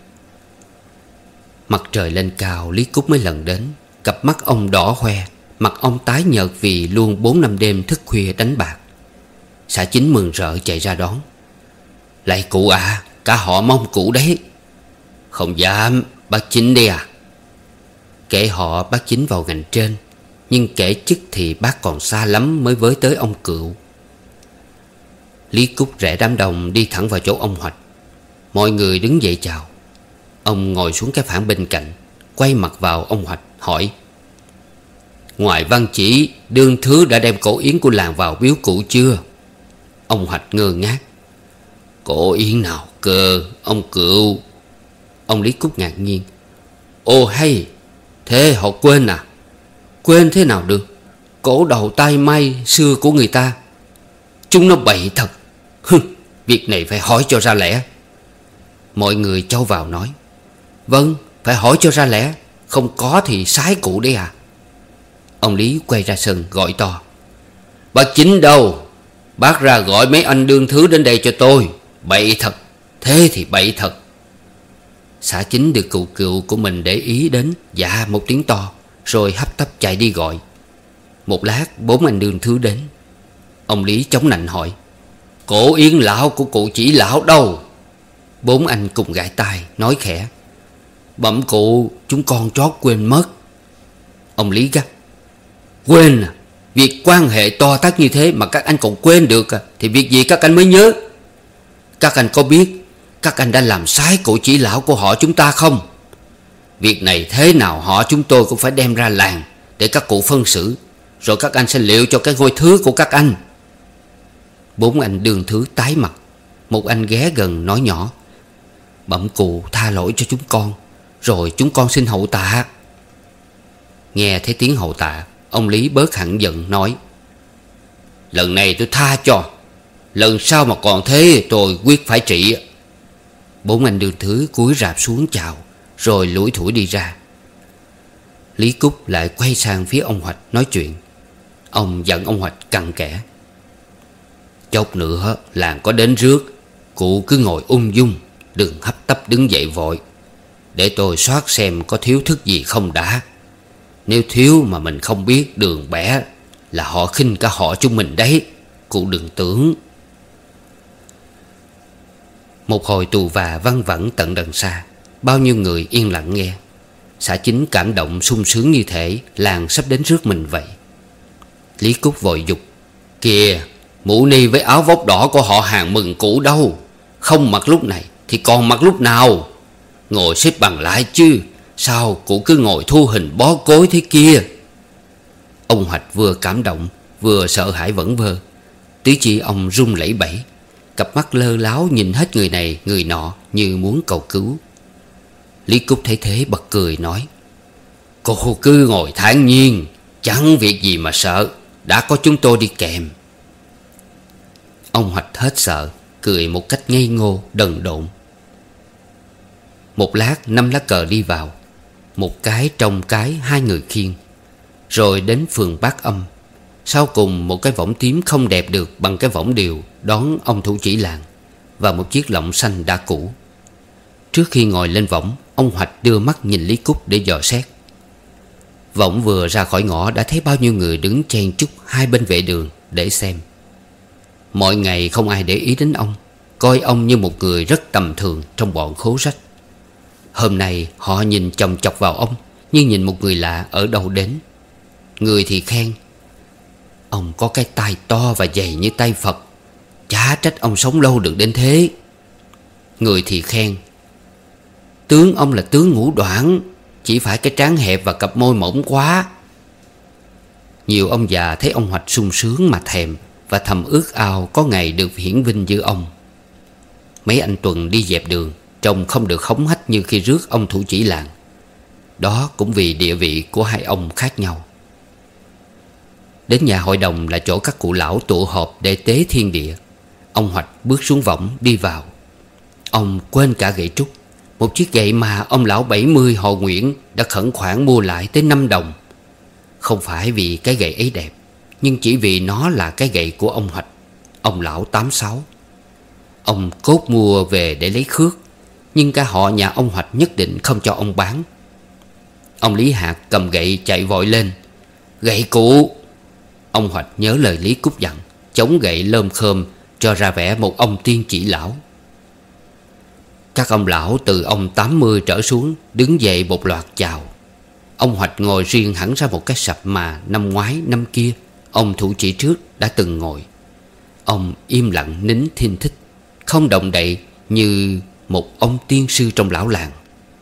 Mặt trời lên cao, Lý Cúc mới lần đến. Cặp mắt ông đỏ hoe, mặt ông tái nhợt vì luôn bốn năm đêm thức khuya đánh bạc. Xã Chính mừng rỡ chạy ra đón: Lạy cụ à, cả họ mong cụ đấy. Không dám, bác Chính đây à. Kể họ bác Chính vào ngành trên, nhưng kể chức thì bác còn xa lắm mới với tới ông cựu. Lý Cúc rẽ đám đông đi thẳng vào chỗ ông Hoạch. Mọi người đứng dậy chào. Ông ngồi xuống cái phản bên cạnh, quay mặt vào ông Hoạch hỏi: Ngoài văn chỉ, đương thứ đã đem cổ yến của làng vào biếu cụ chưa? Ông Hoạch ngơ ngác: Cổ yến nào cơ, ông cựu? Ông Lý Cúc ngạc nhiên: Ồ hay, thế họ quên à? Quên thế nào được, cổ đầu tay may xưa của người ta. Chúng nó bậy thật. Hưng, việc này phải hỏi cho ra lẽ. Mọi người châu vào nói: Vâng, phải hỏi cho ra lẽ. Không có thì sái cụ đấy à. Ông Lý quay ra sân gọi to: Bác Chính đâu? Bác ra gọi mấy anh đương thứ đến đây cho tôi. Bậy thật, thế thì bậy thật. Xã Chính được cụ cựu của mình để ý đến, dạ một tiếng to, rồi hấp tấp chạy đi gọi. Một lát bốn anh đương thứ đến. Ông Lý chống nạnh hỏi: Cổ yến lão của cụ chỉ lão đâu? Bốn anh cùng gãi tai nói khẽ: Bẩm cụ, chúng con trót quên mất. Ông Lý gắt: Quên à? Việc quan hệ to tát như thế mà các anh còn quên được à? Thì việc gì các anh mới nhớ? Các anh có biết các anh đã làm sai cụ chỉ lão của họ chúng ta không? Việc này thế nào họ chúng tôi cũng phải đem ra làng để các cụ phân xử, rồi các anh sẽ liệu cho cái ngôi thứ của các anh. Bốn anh đương thứ tái mặt. Một anh ghé gần nói nhỏ: Bẩm cụ tha lỗi cho chúng con, rồi chúng con xin hậu tạ. Nghe thấy tiếng hậu tạ, ông Lý bớt hẳn giận nói: Lần này tôi tha cho, lần sau mà còn thế tôi quyết phải trị. Bốn anh đương thứ cúi rạp xuống chào, rồi lủi thủi đi ra. Lý Cúc lại quay sang phía ông Hoạch nói chuyện. Ông dặn ông Hoạch cặn kẽ: Chốc nữa làng có đến rước, cụ cứ ngồi ung dung, đừng hấp tấp đứng dậy vội, để tôi soát xem có thiếu thức gì không đã. Nếu thiếu mà mình không biết đường bẻ là họ khinh cả họ chúng mình đấy, cụ đừng tưởng. Một hồi tù và văng vẳng tận đằng xa. Bao nhiêu người yên lặng nghe. Xã Chính cảm động sung sướng như thể làng sắp đến rước mình vậy. Lý Cúc vội dục: Kìa, mũ ni với áo vóc đỏ của họ hàng Mừng Cũ đâu? Không mặc lúc này thì còn mặc lúc nào? Ngồi xếp bằng lại chứ, sao cụ cứ ngồi thu hình bó cối thế kia? Ông Hoạch vừa cảm động vừa sợ hãi vẩn vơ. Tứ chi ông run lẩy bẩy, cặp mắt lơ láo nhìn hết người này người nọ như muốn cầu cứu. Lý Cúc thấy thế bật cười nói: Cô cứ ngồi thản nhiên, chẳng việc gì mà sợ, đã có chúng tôi đi kèm. Ông Hoạch hết sợ, cười một cách ngây ngô đần độn. Một lát năm lá cờ đi vào, một cái trong cái hai người khiêng, rồi đến phường Bát Âm. Sau cùng một cái võng tím không đẹp được bằng cái võng điều đón ông thủ chỉ làng, và một chiếc lọng xanh đã cũ. Trước khi ngồi lên võng, ông Hoạch đưa mắt nhìn Lý Cúc để dò xét. Võng vừa ra khỏi ngõ đã thấy bao nhiêu người đứng chen chúc hai bên vệ đường để xem. Mọi ngày không ai để ý đến ông, coi ông như một người rất tầm thường trong bọn khố rách. Hôm nay họ nhìn chòng chọc vào ông như nhìn một người lạ ở đâu đến. Người thì khen: Ông có cái tai to và dày như tay Phật, chả trách ông sống lâu được đến thế. Người thì khen: Tướng ông là tướng ngũ đoản, chỉ phải cái trán hẹp và cặp môi mỏng quá. Nhiều ông già thấy ông Hoạch sung sướng mà thèm, và thầm ước ao có ngày được hiển vinh như ông. Mấy anh tuần đi dẹp đường trông không được hống hách như khi rước ông thủ chỉ làng. Đó cũng vì địa vị của hai ông khác nhau. Đến nhà hội đồng là chỗ các cụ lão tụ họp để tế thiên địa. Ông Hoạch bước xuống võng đi vào. Ông quên cả gậy trúc, một chiếc gậy mà ông lão bảy mươi họ Nguyễn đã khẩn khoản mua lại tới năm đồng. Không phải vì cái gậy ấy đẹp, nhưng chỉ vì nó là cái gậy của ông Hoạch, ông lão tám sáu. Ông cốt mua về để lấy khước, nhưng cả họ nhà ông Hoạch nhất định không cho ông bán. Ông Lý Hạt cầm gậy chạy vội lên: Gậy cụ! Ông Hoạch nhớ lời Lý Cúc dặn, chống gậy lơm khơm cho ra vẻ một ông tiên chỉ lão. Các ông lão từ ông tám mươi trở xuống đứng dậy một loạt chào. Ông Hoạch ngồi riêng hẳn ra một cái sập mà năm ngoái năm kia ông thủ chỉ trước đã từng ngồi. Ông im lặng nín thinh thích, không động đậy như một ông tiên sư trong lão làng.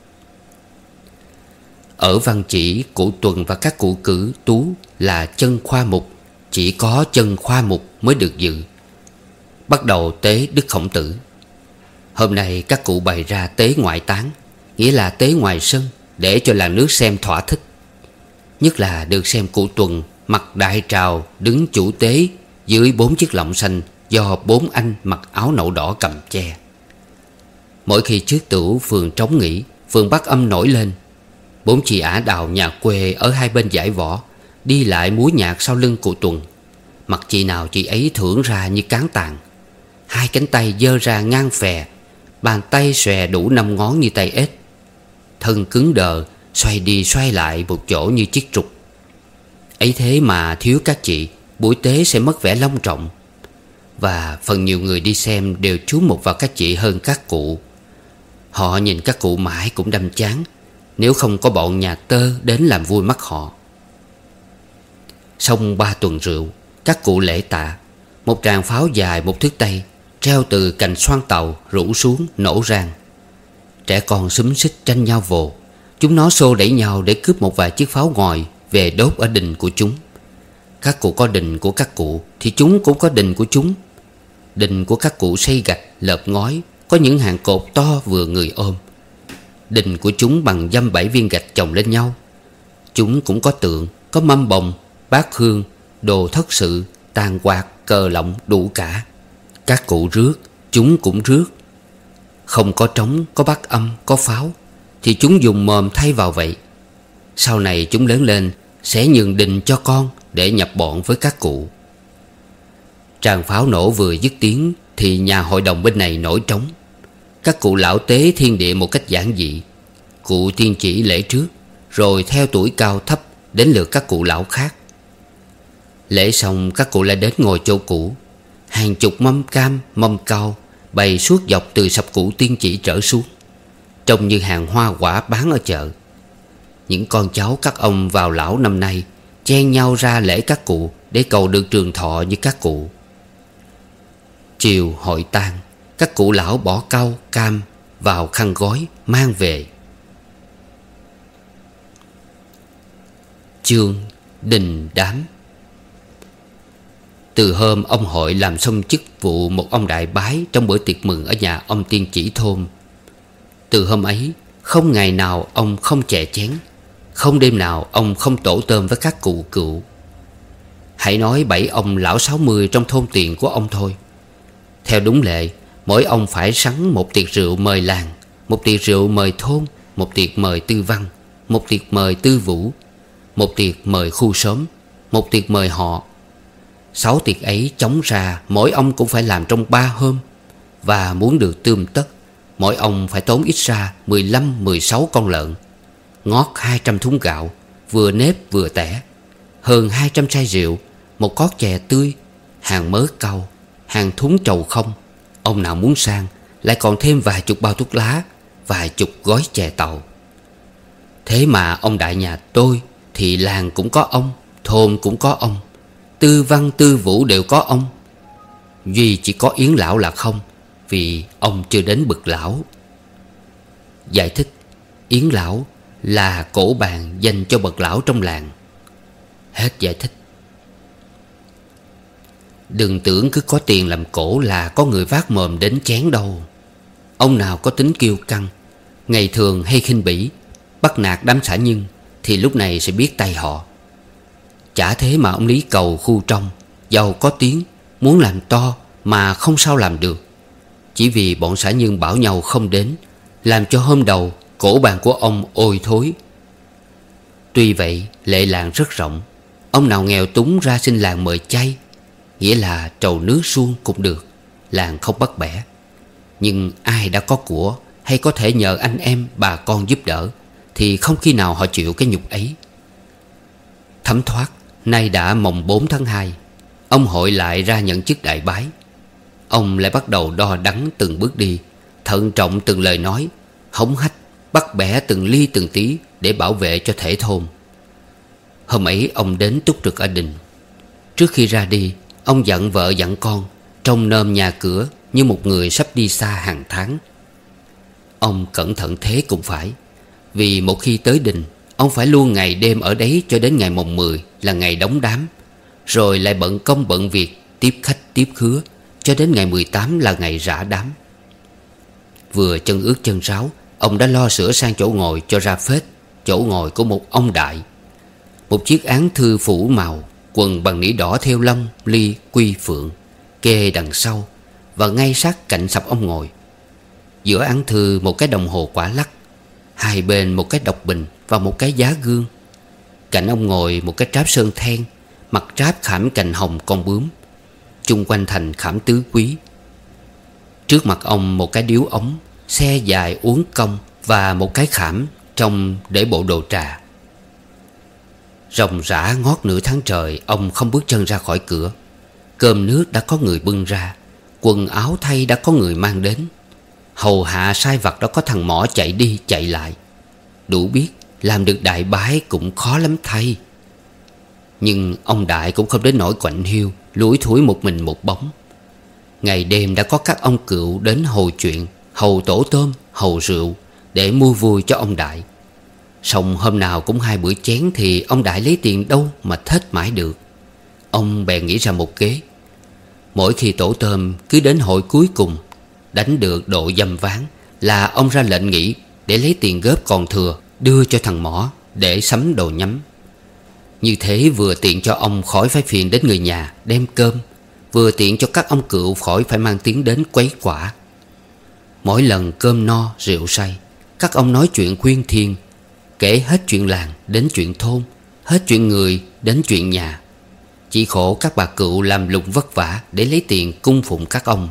Ở Văn Chỉ, cụ Tuần và các cụ cử tú là chân khoa mục, chỉ có chân khoa mục mới được dự. Bắt đầu tế Đức Khổng Tử. Hôm nay các cụ bày ra tế ngoại táng, nghĩa là tế ngoài sân, để cho làng nước xem thỏa thích. Nhất là được xem cụ Tuần mặc đại trào đứng chủ tế dưới bốn chiếc lọng xanh do bốn anh mặc áo nậu đỏ cầm che. Mỗi khi trước tửu phường trống nghỉ, phường Bát Âm nổi lên, bốn chị ả đào nhà quê ở hai bên dải võ đi lại múa nhạc sau lưng cụ Tuần. Mặt chị nào chị ấy thưởng ra như cán tàn, hai cánh tay giơ ra ngang phè, bàn tay xòe đủ năm ngón như tay ếch, thân cứng đờ xoay đi xoay lại một chỗ như chiếc trục. Ấy thế mà thiếu các chị, buổi tế sẽ mất vẻ long trọng. Và phần nhiều người đi xem đều chú mục vào các chị hơn các cụ. Họ nhìn các cụ mãi cũng đăm chán, nếu không có bọn nhà tơ đến làm vui mắt họ. Xong ba tuần rượu, các cụ lễ tạ. Một tràng pháo dài một thước tây treo từ cành xoan tàu rủ xuống nổ rang. Trẻ con xúm xít tranh nhau vồ. Chúng nó xô đẩy nhau để cướp một vài chiếc pháo ngòi về đốt ở đình của chúng. Các cụ có đình của các cụ thì chúng cũng có đình của chúng. Đình của các cụ xây gạch lợp ngói, có những hàng cột to vừa người ôm. Đình của chúng bằng dăm bảy viên gạch chồng lên nhau. Chúng cũng có tượng, có mâm bồng, bát hương, đồ thất sự, tàn quạt, cờ lọng đủ cả. Các cụ rước, chúng cũng rước. Không có trống, có bát âm, có pháo thì chúng dùng mồm thay vào vậy. Sau này chúng lớn lên sẽ nhường đình cho con để nhập bọn với các cụ. Tràng pháo nổ vừa dứt tiếng thì nhà hội đồng bên này nổi trống. Các cụ lão tế thiên địa một cách giản dị. Cụ tiên chỉ lễ trước, rồi theo tuổi cao thấp đến lượt các cụ lão khác. Lễ xong các cụ lại đến ngồi chỗ cũ. Hàng chục mâm cam, mâm cao bày suốt dọc từ sập cụ tiên chỉ trở xuống. trông như hàng hoa quả bán ở chợ. Những con cháu các ông vào lão năm nay chen nhau ra lễ các cụ để cầu được trường thọ như các cụ. Chiều hội tang, các cụ lão bỏ cau, cam vào khăn gói mang về. Chương đình đám. Từ hôm ông hội làm xong chức vụ một ông đại bái trong bữa tiệc mừng ở nhà ông tiên chỉ thôn, từ hôm ấy không ngày nào ông không chè chén, không đêm nào ông không tổ tôm với các cụ cựu. Hãy nói bảy ông lão sáu mươi trong thôn tiền của ông thôi. Theo đúng lệ, mỗi ông phải sắn một tiệc rượu mời làng, một tiệc rượu mời thôn, một tiệc mời tư văn, một tiệc mời tư vũ, một tiệc mời khu xóm, một tiệc mời họ. Sáu tiệc ấy chóng ra mỗi ông cũng phải làm trong ba hôm. Và muốn được tươm tất, mỗi ông phải tốn ít ra mười lăm mười sáu con lợn, ngót hai trăm thúng gạo, vừa nếp vừa tẻ, hơn hai trăm chai rượu, một cót chè tươi, hàng mớ cau, hàng thúng trầu không. Ông nào muốn sang lại còn thêm vài chục bao thuốc lá, vài chục gói chè tàu. Thế mà ông đại nhà tôi thì làng cũng có ông, thôn cũng có ông, tư văn tư vũ đều có ông. Duy chỉ có Yến lão là không, vì ông chưa đến bậc lão. Giải thích: Yến lão là cổ bàn dành cho bậc lão trong làng. Hết giải thích. Đừng tưởng cứ có tiền làm cổ là có người vác mồm đến chén đâu. Ông nào có tính kiêu căng, ngày thường hay khinh bỉ, bắt nạt đám xã nhân, thì lúc này sẽ biết tay họ. Chả thế mà ông Lý Cầu khu trong, giàu có tiếng, muốn làm to mà không sao làm được, chỉ vì bọn xã nhân bảo nhau không đến, làm cho hôm đầu cổ bàn của ông ôi thối. Tuy vậy lệ làng rất rộng, ông nào nghèo túng ra xin làng mời chay, nghĩa là trầu nước suông cũng được, làng không bắt bẻ. Nhưng ai đã có của hay có thể nhờ anh em bà con giúp đỡ thì không khi nào họ chịu cái nhục ấy. Thấm thoát nay đã mồng bốn tháng hai, ông hội lại ra nhận chức đại bái. Ông lại bắt đầu đo đắn từng bước đi, thận trọng từng lời nói, hống hách bắt bẻ từng ly từng tí để bảo vệ cho thể thôn. Hôm ấy ông đến túc trực ở đình. Trước khi ra đi, ông dặn vợ dặn con trông nơm nhà cửa như một người sắp đi xa hàng tháng. Ông cẩn thận thế cũng phải, vì một khi tới đình, ông phải luôn ngày đêm ở đấy cho đến ngày mồng mười là ngày đóng đám, rồi lại bận công bận việc tiếp khách tiếp khứa cho đến ngày mười tám là ngày rã đám. Vừa chân ướt chân ráo, ông đã lo sửa sang chỗ ngồi cho ra phết, chỗ ngồi của một ông đại. Một chiếc án thư phủ màu, quần bằng nỉ đỏ thêu long ly quy phượng, kê đằng sau và ngay sát cạnh sập ông ngồi. Giữa án thư một cái đồng hồ quả lắc, hai bên một cái độc bình và một cái giá gương. Cạnh ông ngồi một cái tráp sơn than, mặt tráp khảm cành hồng con bướm, chung quanh thành khảm tứ quý. Trước mặt ông một cái điếu ống, xe dài uốn cong và một cái khảm trong để bộ đồ trà. Ròng rã ngót nửa tháng trời, ông không bước chân ra khỏi cửa. Cơm nước đã có người bưng ra, quần áo thay đã có người mang đến, hầu hạ sai vặt đã có thằng mỏ chạy đi chạy lại. Đủ biết làm được đại bái cũng khó lắm thay. Nhưng ông đại cũng không đến nỗi quạnh hiu lủi thủi một mình một bóng. Ngày đêm đã có các ông cựu đến hầu chuyện, hầu tổ tôm, hầu rượu để mua vui cho ông đại. Xong hôm nào cũng hai bữa chén thì ông đại lấy tiền đâu mà thết mãi được. Ông bèn nghĩ ra một kế. Mỗi khi tổ tôm cứ đến hội cuối cùng, đánh được độ dăm ván là ông ra lệnh nghỉ để lấy tiền góp còn thừa đưa cho thằng mỏ để sắm đồ nhắm. Như thế vừa tiện cho ông khỏi phải phiền đến người nhà đem cơm, vừa tiện cho các ông cựu khỏi phải mang tiếng đến quấy quả. Mỗi lần cơm no rượu say, các ông nói chuyện khuyên thiên, kể hết chuyện làng đến chuyện thôn, hết chuyện người đến chuyện nhà. Chỉ khổ các bà cựu làm lụng vất vả để lấy tiền cung phụng các ông.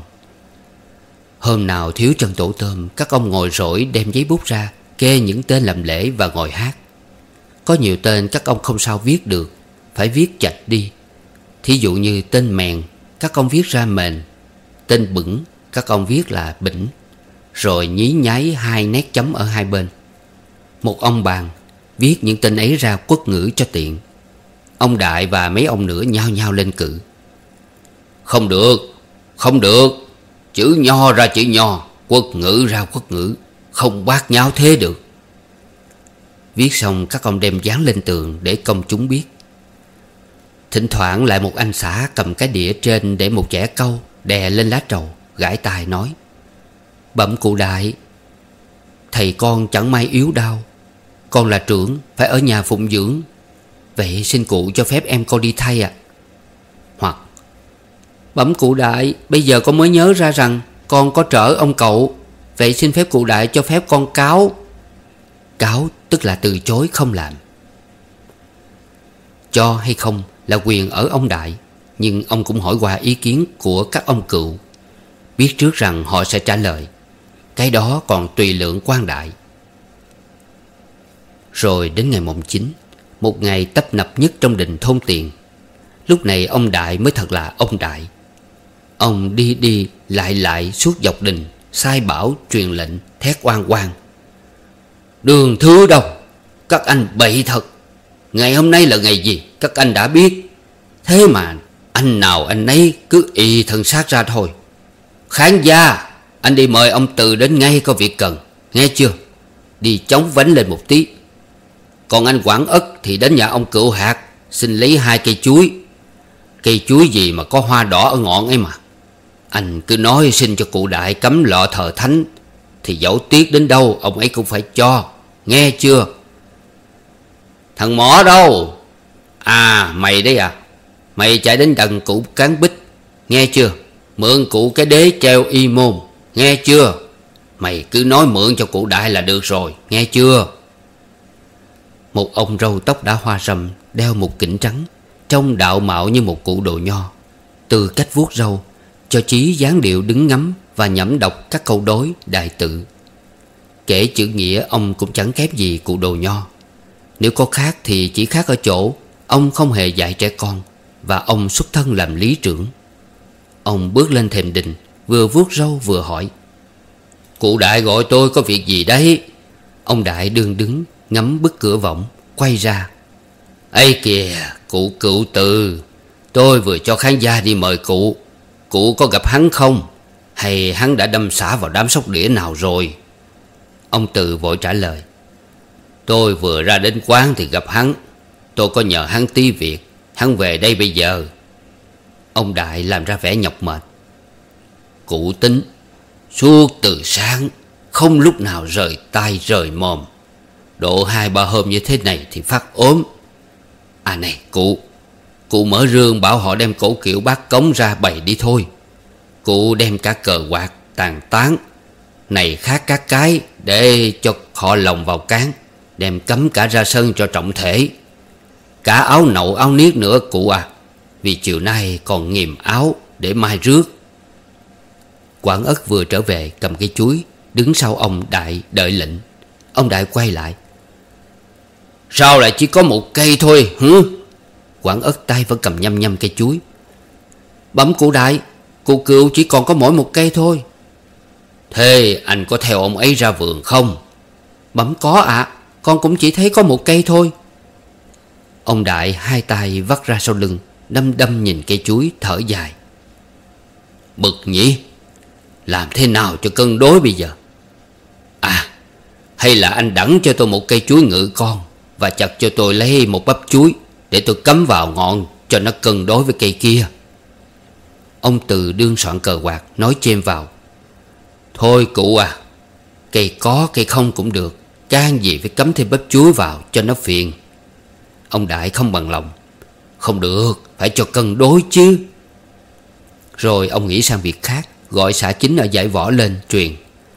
Hôm nào thiếu chân tổ tôm, các ông ngồi rỗi đem giấy bút ra kê những tên làm lễ và ngồi hát. Có nhiều tên các ông không sao viết được, phải viết chạch đi. Thí dụ như tên mèn, các ông viết ra mền. Tên bửng, các ông viết là bỉnh. rồi nhí nháy hai nét chấm ở hai bên. Một ông bàn viết những tên ấy ra quốc ngữ cho tiện. Ông Đại và mấy ông nữa nhao nhao lên cự. Không được, không được. Chữ nho ra chữ nho, quốc ngữ ra quốc ngữ, không bát nháo thế được. Viết xong các ông đem dán lên tường để công chúng biết. Thỉnh thoảng lại một anh xã cầm cái đĩa trên để một chẻ câu đè lên lá trầu, gãi tai nói: Bẩm cụ Đại, thầy con chẳng may yếu đau, con là trưởng phải ở nhà phụng dưỡng, vậy xin cụ cho phép em con đi thay ạ. Hoặc: Bẩm cụ Đại, bây giờ con mới nhớ ra rằng con có trỡ ông cậu, vậy xin phép cụ Đại cho phép con cáo. Cáo tức là từ chối không làm. Cho hay không là quyền ở ông Đại, nhưng ông cũng hỏi qua ý kiến của các ông cựu, biết trước rằng họ sẽ trả lời. Cái đó còn tùy lượng quan đại. Rồi đến ngày mồng chín, một ngày tấp nập nhất trong đình thôn Tiền. Lúc này ông Đại mới thật là ông Đại. Ông đi đi lại lại suốt dọc đình, sai bảo truyền lệnh, thét oang oang: Đường thứ đâu, các anh bậy thật. Ngày hôm nay là ngày gì các anh đã biết, thế mà anh nào anh nấy cứ y thân xác ra thôi. Khán gia, anh đi mời ông Từ đến ngay có việc cần, nghe chưa? Đi chống vánh lên một tí. Còn anh Quảng Ất thì đến nhà ông Cựu Hạt, xin lấy hai cây chuối. Cây chuối gì mà có hoa đỏ ở ngọn ấy mà. Anh cứ nói xin cho cụ Đại cấm lọ thờ thánh, thì dẫu tiếc đến đâu ông ấy cũng phải cho, nghe chưa? Thằng Mỏ đâu? À mày đấy à? Mày chạy đến đằng cụ Cán Bích, nghe chưa? Mượn cụ cái đế treo y môn, nghe chưa? Mày cứ nói mượn cho cụ Đại là được rồi, nghe chưa? Một ông râu tóc đã hoa râm, đeo một kỉnh trắng, trông đạo mạo như một cụ đồ nho. Từ cách vuốt râu cho chí dáng điệu đứng ngắm và nhẩm đọc các câu đối đại tự. Kể chữ nghĩa ông cũng chẳng kém gì cụ đồ nho. Nếu có khác thì chỉ khác ở chỗ ông không hề dạy trẻ con, và ông xuất thân làm lý trưởng. Ông bước lên thềm đình, vừa vuốt râu vừa hỏi: Cụ Đại gọi tôi có việc gì đấy? Ông Đại đương đứng ngắm bức cửa võng, quay ra: Ây kìa, cụ Cựu Từ, tôi vừa cho khán gia đi mời cụ. Cụ có gặp hắn không? Hay hắn đã đâm xả vào đám sóc đĩa nào rồi? Ông Từ vội trả lời: Tôi vừa ra đến quán thì gặp hắn. Tôi có nhờ hắn tí việc, hắn về đây bây giờ. Ông Đại làm ra vẻ nhọc mệt: Cụ tính suốt từ sáng, không lúc nào rời tay rời mồm. Độ hai ba hôm như thế này thì phát ốm. À này cụ, cụ mở rương bảo họ đem cổ kiệu bát cống ra bày đi thôi. Cụ đem cả cờ quạt, tàn tán này khác các cái để cho họ lồng vào cán, đem cấm cả ra sân cho trọng thể. Cả áo nậu áo niết nữa cụ à, vì chiều nay còn nghiềm áo để mai rước. Quảng Ất vừa trở về cầm cây chuối, đứng sau ông Đại đợi lệnh. Ông Đại quay lại: Sao lại chỉ có một cây thôi hứ? Quảng Ất tay vẫn cầm nhăm nhăm cây chuối: Bẩm cụ Đại, cụ Cựu chỉ còn có mỗi một cây thôi. Thế anh có theo ông ấy ra vườn không? Bẩm có ạ, à, con cũng chỉ thấy có một cây thôi. Ông Đại hai tay vắt ra sau lưng, đăm đăm nhìn cây chuối thở dài: Bực nhỉ, làm thế nào cho cân đối bây giờ? À, hay là anh đẵng cho tôi một cây chuối ngự con, và chặt cho tôi lấy một bắp chuối để tôi cắm vào ngọn cho nó cân đối với cây kia. Ông Từ đương soạn cờ quạt nói chêm vào: Thôi cụ à, cây có cây không cũng được, can gì phải cắm thêm bắp chuối vào cho nó phiền. Ông Đại không bằng lòng: Không được, phải cho cân đối chứ. Rồi ông nghĩ sang việc khác, gọi xã chính ở giải võ lên truyền: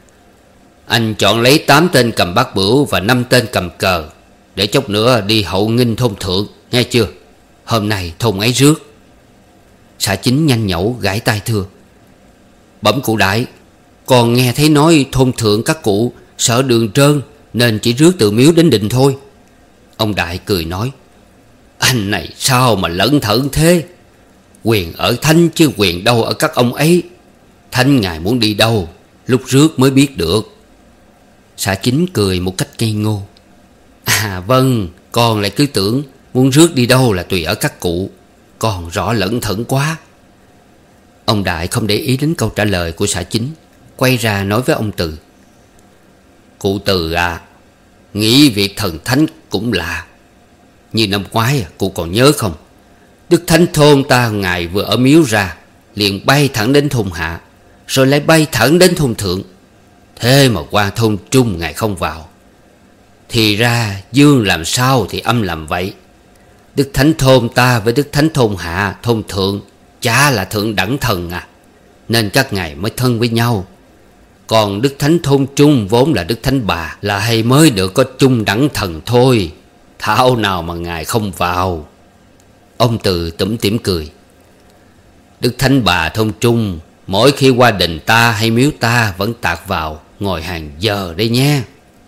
Anh chọn lấy tám tên cầm bát bửu và năm tên cầm cờ, để chốc nữa đi hậu nghinh thôn thượng, nghe chưa? Hôm nay thôn ấy rước. Xã chính nhanh nhẩu gãi tai thưa: Bẩm cụ Đại, còn nghe thấy nói thôn thượng các cụ sợ đường trơn, nên chỉ rước từ miếu đến đình thôi. Ông Đại cười nói: Anh này sao mà lẩn thẩn thế? Quyền ở Thánh chứ quyền đâu ở các ông ấy. Thánh ngài muốn đi đâu lúc rước mới biết được. Xã Chính cười một cách ngây ngô. À vâng, con lại cứ tưởng muốn rước đi đâu là tùy ở các cụ. Con rõ lẫn thẫn quá. Ông Đại không để ý đến câu trả lời của xã Chính, quay ra nói với ông Từ. Cụ Từ à, nghĩ việc thần thánh cũng lạ. Như năm ngoái cụ còn nhớ không? Đức Thánh thôn ta ngày vừa ở miếu ra liền bay thẳng đến thôn hạ, rồi lại bay thẳng đến thôn thượng. Thế mà qua thôn trung ngài không vào. Thì ra dương làm sao thì âm làm vậy. Đức Thánh thôn ta với Đức Thánh thôn hạ, thôn thượng chả là thượng đẳng thần à, nên các ngài mới thân với nhau. Còn Đức Thánh thôn trung vốn là Đức Thánh bà, là hay mới được có chung đẳng thần thôi. Thảo nào mà ngài không vào. Ông Từ tủm tỉm cười. Đức Thánh bà thôn trung mỗi khi qua đình ta hay miếu ta vẫn tạt vào ngồi hàng giờ đây nhé.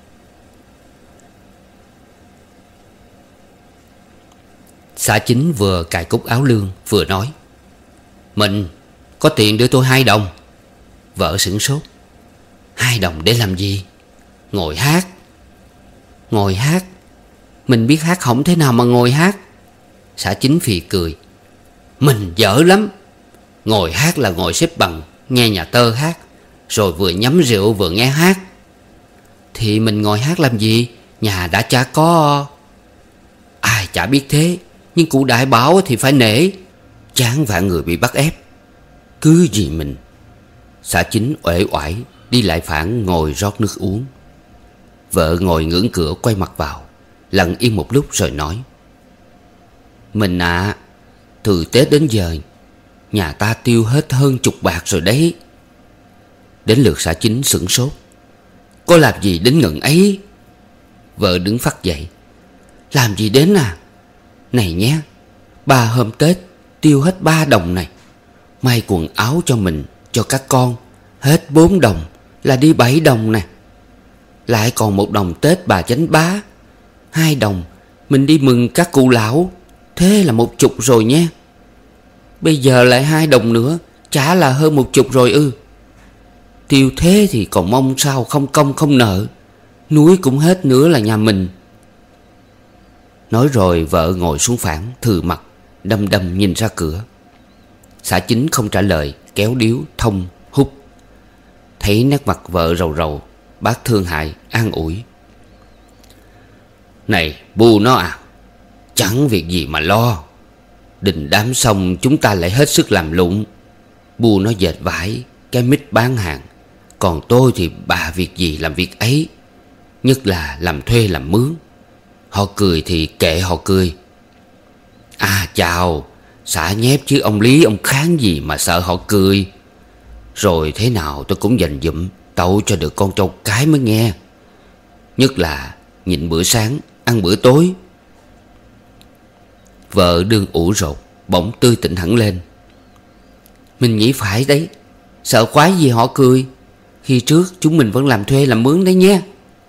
Xã Chính vừa cài cúc áo lương vừa nói. Mình có tiền đưa tôi hai đồng. Vợ sửng sốt. Hai đồng để làm gì? Ngồi hát. Ngồi hát? Mình biết hát hỏng thế nào mà ngồi hát? Xã Chính phì cười. Mình dở lắm. Ngồi hát là ngồi xếp bằng nghe nhà tơ hát, rồi vừa nhắm rượu vừa nghe hát. Thì mình ngồi hát làm gì? Nhà đã chả có. Ai chả biết thế, nhưng cụ Đại bảo thì phải nể. Chán vạn người bị bắt ép. Cứ gì mình. Xã Chính uể oải đi lại phản ngồi rót nước uống. Vợ ngồi ngưỡng cửa quay mặt vào, lặng yên một lúc rồi nói. Mình à, từ Tết đến giờ nhà ta tiêu hết hơn chục bạc rồi đấy. Đến lượt xã Chính sửng sốt. Có làm gì đến ngần ấy? Vợ đứng phắt dậy. Làm gì đến à? Này nhé, ba hôm Tết tiêu hết ba đồng này. May quần áo cho mình, cho các con hết bốn đồng, là đi bảy đồng nè. Lại còn một đồng Tết bà Chánh Bá. Hai đồng mình đi mừng các cụ lão. Thế là một chục rồi nhé. Bây giờ lại hai đồng nữa, chả là hơn một chục rồi ư? Tiêu thế thì còn mong sao không công không nợ. Núi cũng hết nữa là nhà mình. Nói rồi vợ ngồi xuống phản thừ mặt, đăm đăm nhìn ra cửa. Xã Chính không trả lời, kéo điếu thông hút. Thấy nét mặt vợ rầu rầu, bác thương hại an ủi. Này bu nó à, chẳng việc gì mà lo. Đình đám xong chúng ta lại hết sức làm lụng. Bu nó dệt vải, cái mít bán hàng. Còn tôi thì bà việc gì làm việc ấy. Nhất là làm thuê làm mướn. Họ cười thì kệ họ cười. À chào, xả nhép chứ ông Lý ông kháng gì mà sợ họ cười. Rồi thế nào tôi cũng dành dụm tậu cho được con trâu cái mới nghe. Nhất là nhịn bữa sáng, ăn bữa tối. Vợ đương ủ rột, bỗng tươi tỉnh hẳn lên. Mình nghĩ phải đấy. Sợ quái gì họ cười. Khi trước chúng mình vẫn làm thuê làm mướn đấy nhé.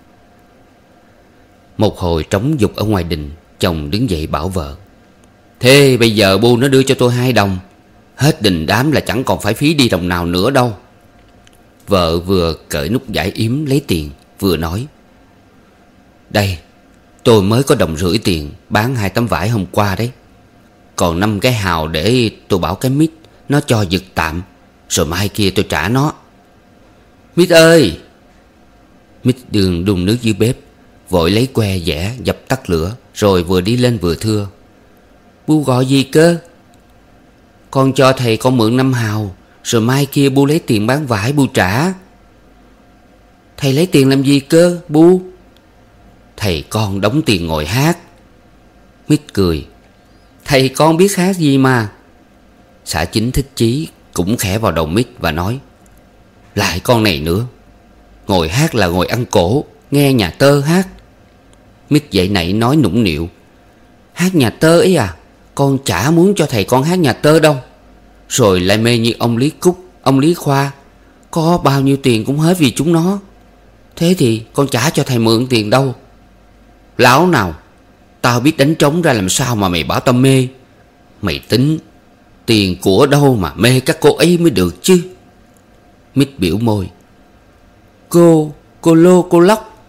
Một hồi trống dục ở ngoài đình, chồng đứng dậy bảo vợ. Thế bây giờ bu nó đưa cho tôi hai đồng. Hết đình đám là chẳng còn phải phí đi đồng nào nữa đâu. Vợ vừa cởi nút giải yếm lấy tiền, vừa nói. Đây, tôi mới có đồng rưỡi tiền bán hai tấm vải hôm qua đấy. Còn năm cái hào để tôi bảo cái mít nó cho giật tạm, rồi mai kia tôi trả nó. Mít ơi! Mít đường đun nước dưới bếp, vội lấy que dẻ dập tắt lửa, rồi vừa đi lên vừa thưa. Bu gọi gì cơ? Con cho thầy con mượn năm hào, rồi mai kia bu lấy tiền bán vải bu trả. Thầy lấy tiền làm gì cơ bu? Thầy con đóng tiền ngồi hát. Mít cười. Thầy con biết hát gì mà. Xã Chính thích chí cũng khẽ vào đầu Mít và nói. Lại con này nữa. Ngồi hát là ngồi ăn cổ, nghe nhà tơ hát. Mít dậy nảy nói nũng nịu. Hát nhà tơ ấy à? Con chả muốn cho thầy con hát nhà tơ đâu. Rồi lại mê như ông Lý Cúc, ông Lý Khoa. Có bao nhiêu tiền cũng hết vì chúng nó. Thế thì con chả cho thầy mượn tiền đâu. Láo nào, tao biết đánh trống ra làm sao mà mày bảo tao mê. Mày tính tiền của đâu mà mê các cô ấy mới được chứ. Mít biểu môi. Cô, cô Lô, cô Lóc.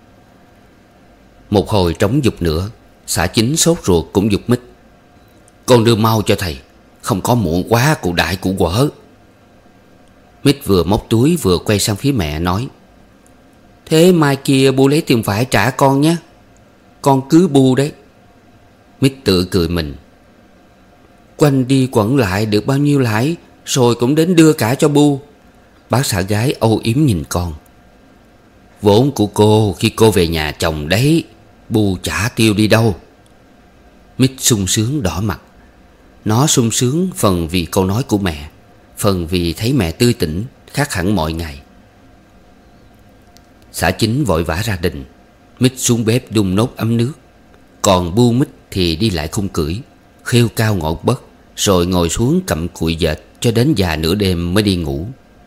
Một hồi trống giục nữa, xã Chính sốt ruột cũng giục Mít: Con đưa mau cho thầy, không có muộn quá cụ đại cụ quở. Mít vừa móc túi vừa quay sang phía mẹ nói: Thế mai kia bu lấy tiền phải trả con nhé. Con cứ bu đấy. Mít tự cười mình: Quanh đi quẩn lại được bao nhiêu lãi, rồi cũng đến đưa cả cho bu. Bác xã gái âu yếm nhìn con: Vốn của cô khi cô về nhà chồng đấy, bu chả tiêu đi đâu. Mít sung sướng đỏ mặt. Nó sung sướng phần vì câu nói của mẹ, phần vì thấy mẹ tươi tỉnh khác hẳn mọi ngày. Xã Chính vội vã ra đình. Mít xuống bếp đun nốt ấm nước. Còn bu Mít thì đi lại khung cưỡi, khêu cao ngọn bấc, rồi ngồi xuống cặm cụi dệt cho đến già nửa đêm mới đi ngủ.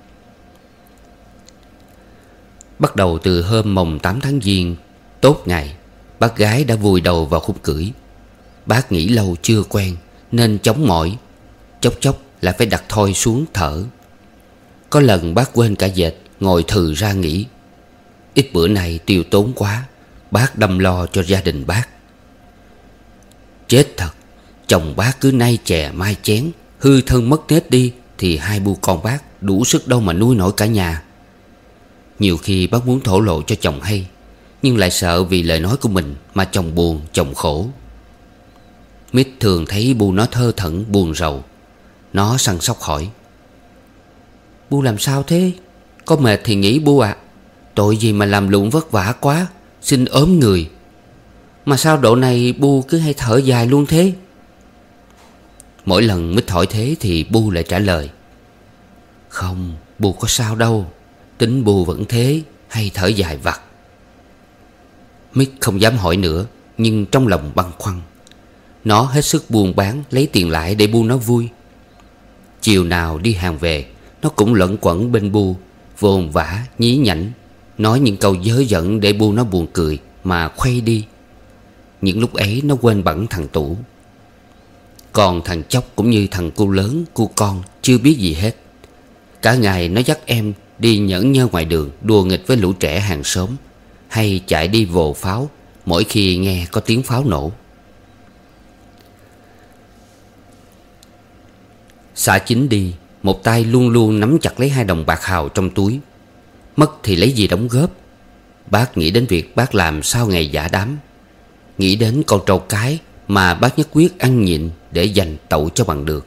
Bắt đầu từ hôm mồng tám tháng Giêng tốt ngày, bác gái đã vùi đầu vào khung cưỡi. Bác nghỉ lâu chưa quen nên chóng mỏi, chốc chốc lại phải đặt thoi xuống thở. Có lần bác quên cả dệt, ngồi thừ ra nghỉ. Ít bữa nay tiêu tốn quá, bác đâm lo cho gia đình bác. Chết thật, chồng bác cứ nay chè mai chén, hư thân mất nết đi thì hai bu con bác đủ sức đâu mà nuôi nổi cả nhà. Nhiều khi bác muốn thổ lộ cho chồng hay, nhưng lại sợ vì lời nói của mình mà chồng buồn, chồng khổ. Mít thường thấy bu nó thơ thẩn buồn rầu. Nó săn sóc hỏi: Bu làm sao thế? Có mệt thì nghỉ bu ạ. Tội gì mà làm lụng vất vả quá, xin ốm người. Mà sao độ này bu cứ hay thở dài luôn thế? Mỗi lần Mít hỏi thế thì bu lại trả lời: Không, bu có sao đâu. Tính bu vẫn thế, hay thở dài vặt. Mít không dám hỏi nữa, nhưng trong lòng băn khoăn. Nó hết sức buôn bán lấy tiền lại để bu nó vui. Chiều nào đi hàng về, nó cũng lẩn quẩn bên bu, vồn vã nhí nhảnh, nói những câu dớ dẫn để bu nó buồn cười mà khuây đi. Những lúc ấy nó quên bẵng thằng Tủ. Còn thằng Chóc cũng như thằng cu lớn, cu con chưa biết gì hết. Cả ngày nó dắt em đi nhởn nhơ ngoài đường, đùa nghịch với lũ trẻ hàng xóm, hay chạy đi vồ pháo mỗi khi nghe có tiếng pháo nổ. Xã Chính đi, một tay luôn luôn nắm chặt lấy hai đồng bạc hào trong túi. Mất thì lấy gì đóng góp. Bác nghĩ đến việc bác làm sau ngày giã đám, nghĩ đến con trâu cái mà bác nhất quyết ăn nhịn để dành tậu cho bằng được.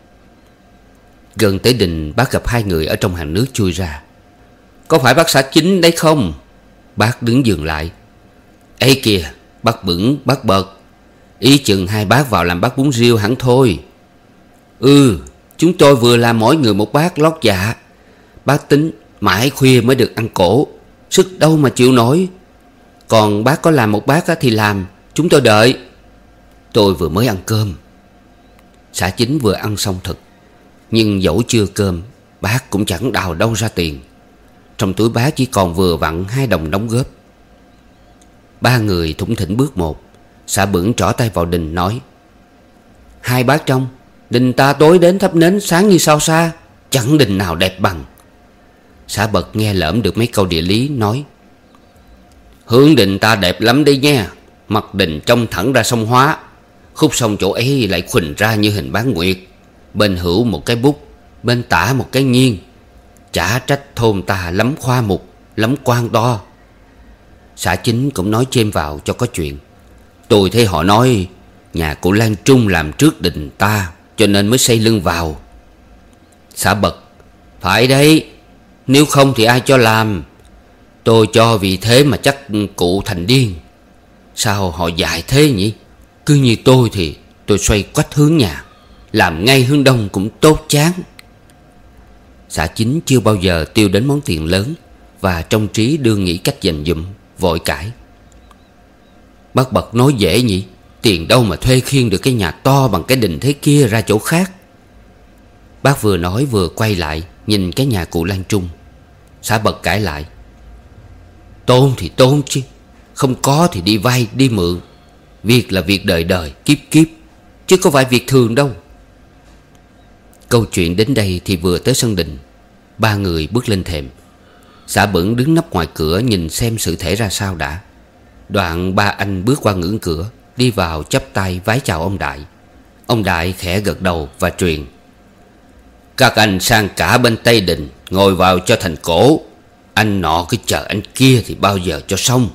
Gần tới đình, bác gặp hai người ở trong hàng nước chui ra. Có phải bác xã Chính đấy không? Bác đứng dừng lại. Ê kìa, bác Bửng, bác Bật, ý chừng hai bác vào làm bác bún riêu hẳn thôi. Ừ, chúng tôi vừa làm mỗi người một bát lót dạ. Bác tính mãi khuya mới được ăn cổ, sức đâu mà chịu nổi. Còn bác có làm một bát thì làm, chúng tôi đợi. Tôi vừa mới ăn cơm. Xã Chính vừa ăn xong thực, nhưng dẫu chưa cơm, bác cũng chẳng đào đâu ra tiền. Trong túi bác chỉ còn vừa vặn hai đồng đóng góp. Ba người thủng thỉnh bước một. Xã Bửng trỏ tay vào đình nói: Hai bác trong đình ta tối đến thắp nến sáng như sao xa, chẳng đình nào đẹp bằng. Xã Bật nghe lỡm được mấy câu địa lý nói: Hướng đình ta đẹp lắm đấy nha. Mặt đình trông thẳng ra sông Hóa, khúc sông chỗ ấy lại khuỳnh ra như hình bán nguyệt. Bên hữu một cái bút, bên tả một cái nghiêng. Chả trách thôn ta lắm khoa mục, lắm quan to. Xã Chính cũng nói chêm vào cho có chuyện: Tôi thấy họ nói nhà cụ Lan Trung làm trước đình ta, cho nên mới xây lưng vào. Xã Bật: Phải đấy, nếu không thì ai cho làm. Tôi cho vì thế mà chắc cụ thành điên. Sao họ dại thế nhỉ? Cứ như tôi thì tôi xoay quách hướng nhà, làm ngay hướng đông cũng tốt chán. Xã Chính chưa bao giờ tiêu đến món tiền lớn, và trong trí đương nghĩ cách dành dụm, vội cãi: Bác Bật nói dễ nhỉ, tiền đâu mà thuê khiêng được cái nhà to bằng cái đình thế kia ra chỗ khác. Bác vừa nói vừa quay lại nhìn cái nhà cụ Lan Trung. Xã Bật cãi lại: Tôn thì tôn chứ, không có thì đi vay đi mượn. Việc là việc đời đời kiếp kiếp, chứ có phải việc thường đâu. Câu chuyện đến đây thì vừa tới sân đình. Ba người bước lên thềm. Xã Bửng đứng nấp ngoài cửa nhìn xem sự thể ra sao đã. Đoạn ba anh bước qua ngưỡng cửa, đi vào chắp tay vái chào ông Đại. Ông Đại khẽ gật đầu và truyền: Các anh sang cả bên Tây Đình, ngồi vào cho thành cổ. Anh nọ cứ chờ anh kia thì bao giờ cho xong.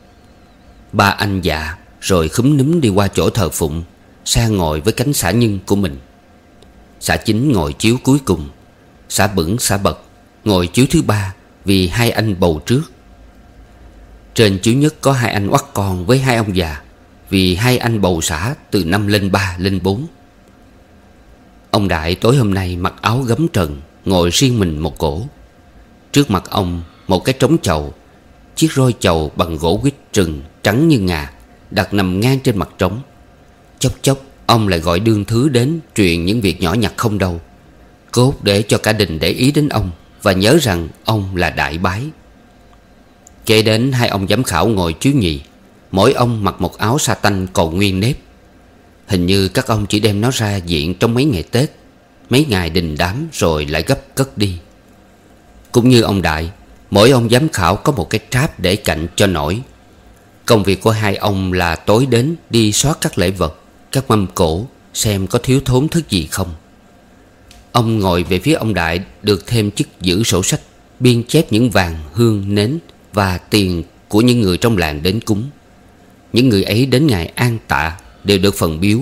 Ba anh dạ rồi khúm núm đi qua chỗ thờ phụng, sang ngồi với cánh xã Nhân của mình. Xã Chính ngồi chiếu cuối cùng. Xã Bửng, xã Bật ngồi chiếu thứ ba, vì hai anh bầu trước. Trên chiếu nhất có hai anh oắt con với hai ông già, vì hai anh bầu xã từ năm lên ba lên bốn. Ông Đại tối hôm nay mặc áo gấm trần, ngồi riêng mình một cổ. Trước mặt ông một cái trống chầu, chiếc roi chầu bằng gỗ quýt trừng trắng như ngà đặt nằm ngang trên mặt trống. Chốc chốc ông lại gọi đương thứ đến truyền những việc nhỏ nhặt không đâu, cốt để cho cả đình để ý đến ông và nhớ rằng ông là đại bái. Kế đến hai ông giám khảo ngồi chiếu nhì, mỗi ông mặc một áo sa tanh còn nguyên nếp. Hình như các ông chỉ đem nó ra diện trong mấy ngày Tết, mấy ngày đình đám rồi lại gấp cất đi. Cũng như ông Đại, mỗi ông giám khảo có một cái tráp để cạnh cho nổi. Công việc của hai ông là tối đến đi soát các lễ vật, các mâm cỗ, xem có thiếu thốn thứ gì không. Ông ngồi về phía ông Đại được thêm chức giữ sổ sách, biên chép những vàng, hương, nến và tiền của những người trong làng đến cúng. Những người ấy đến ngày an tạ đều được phần biếu.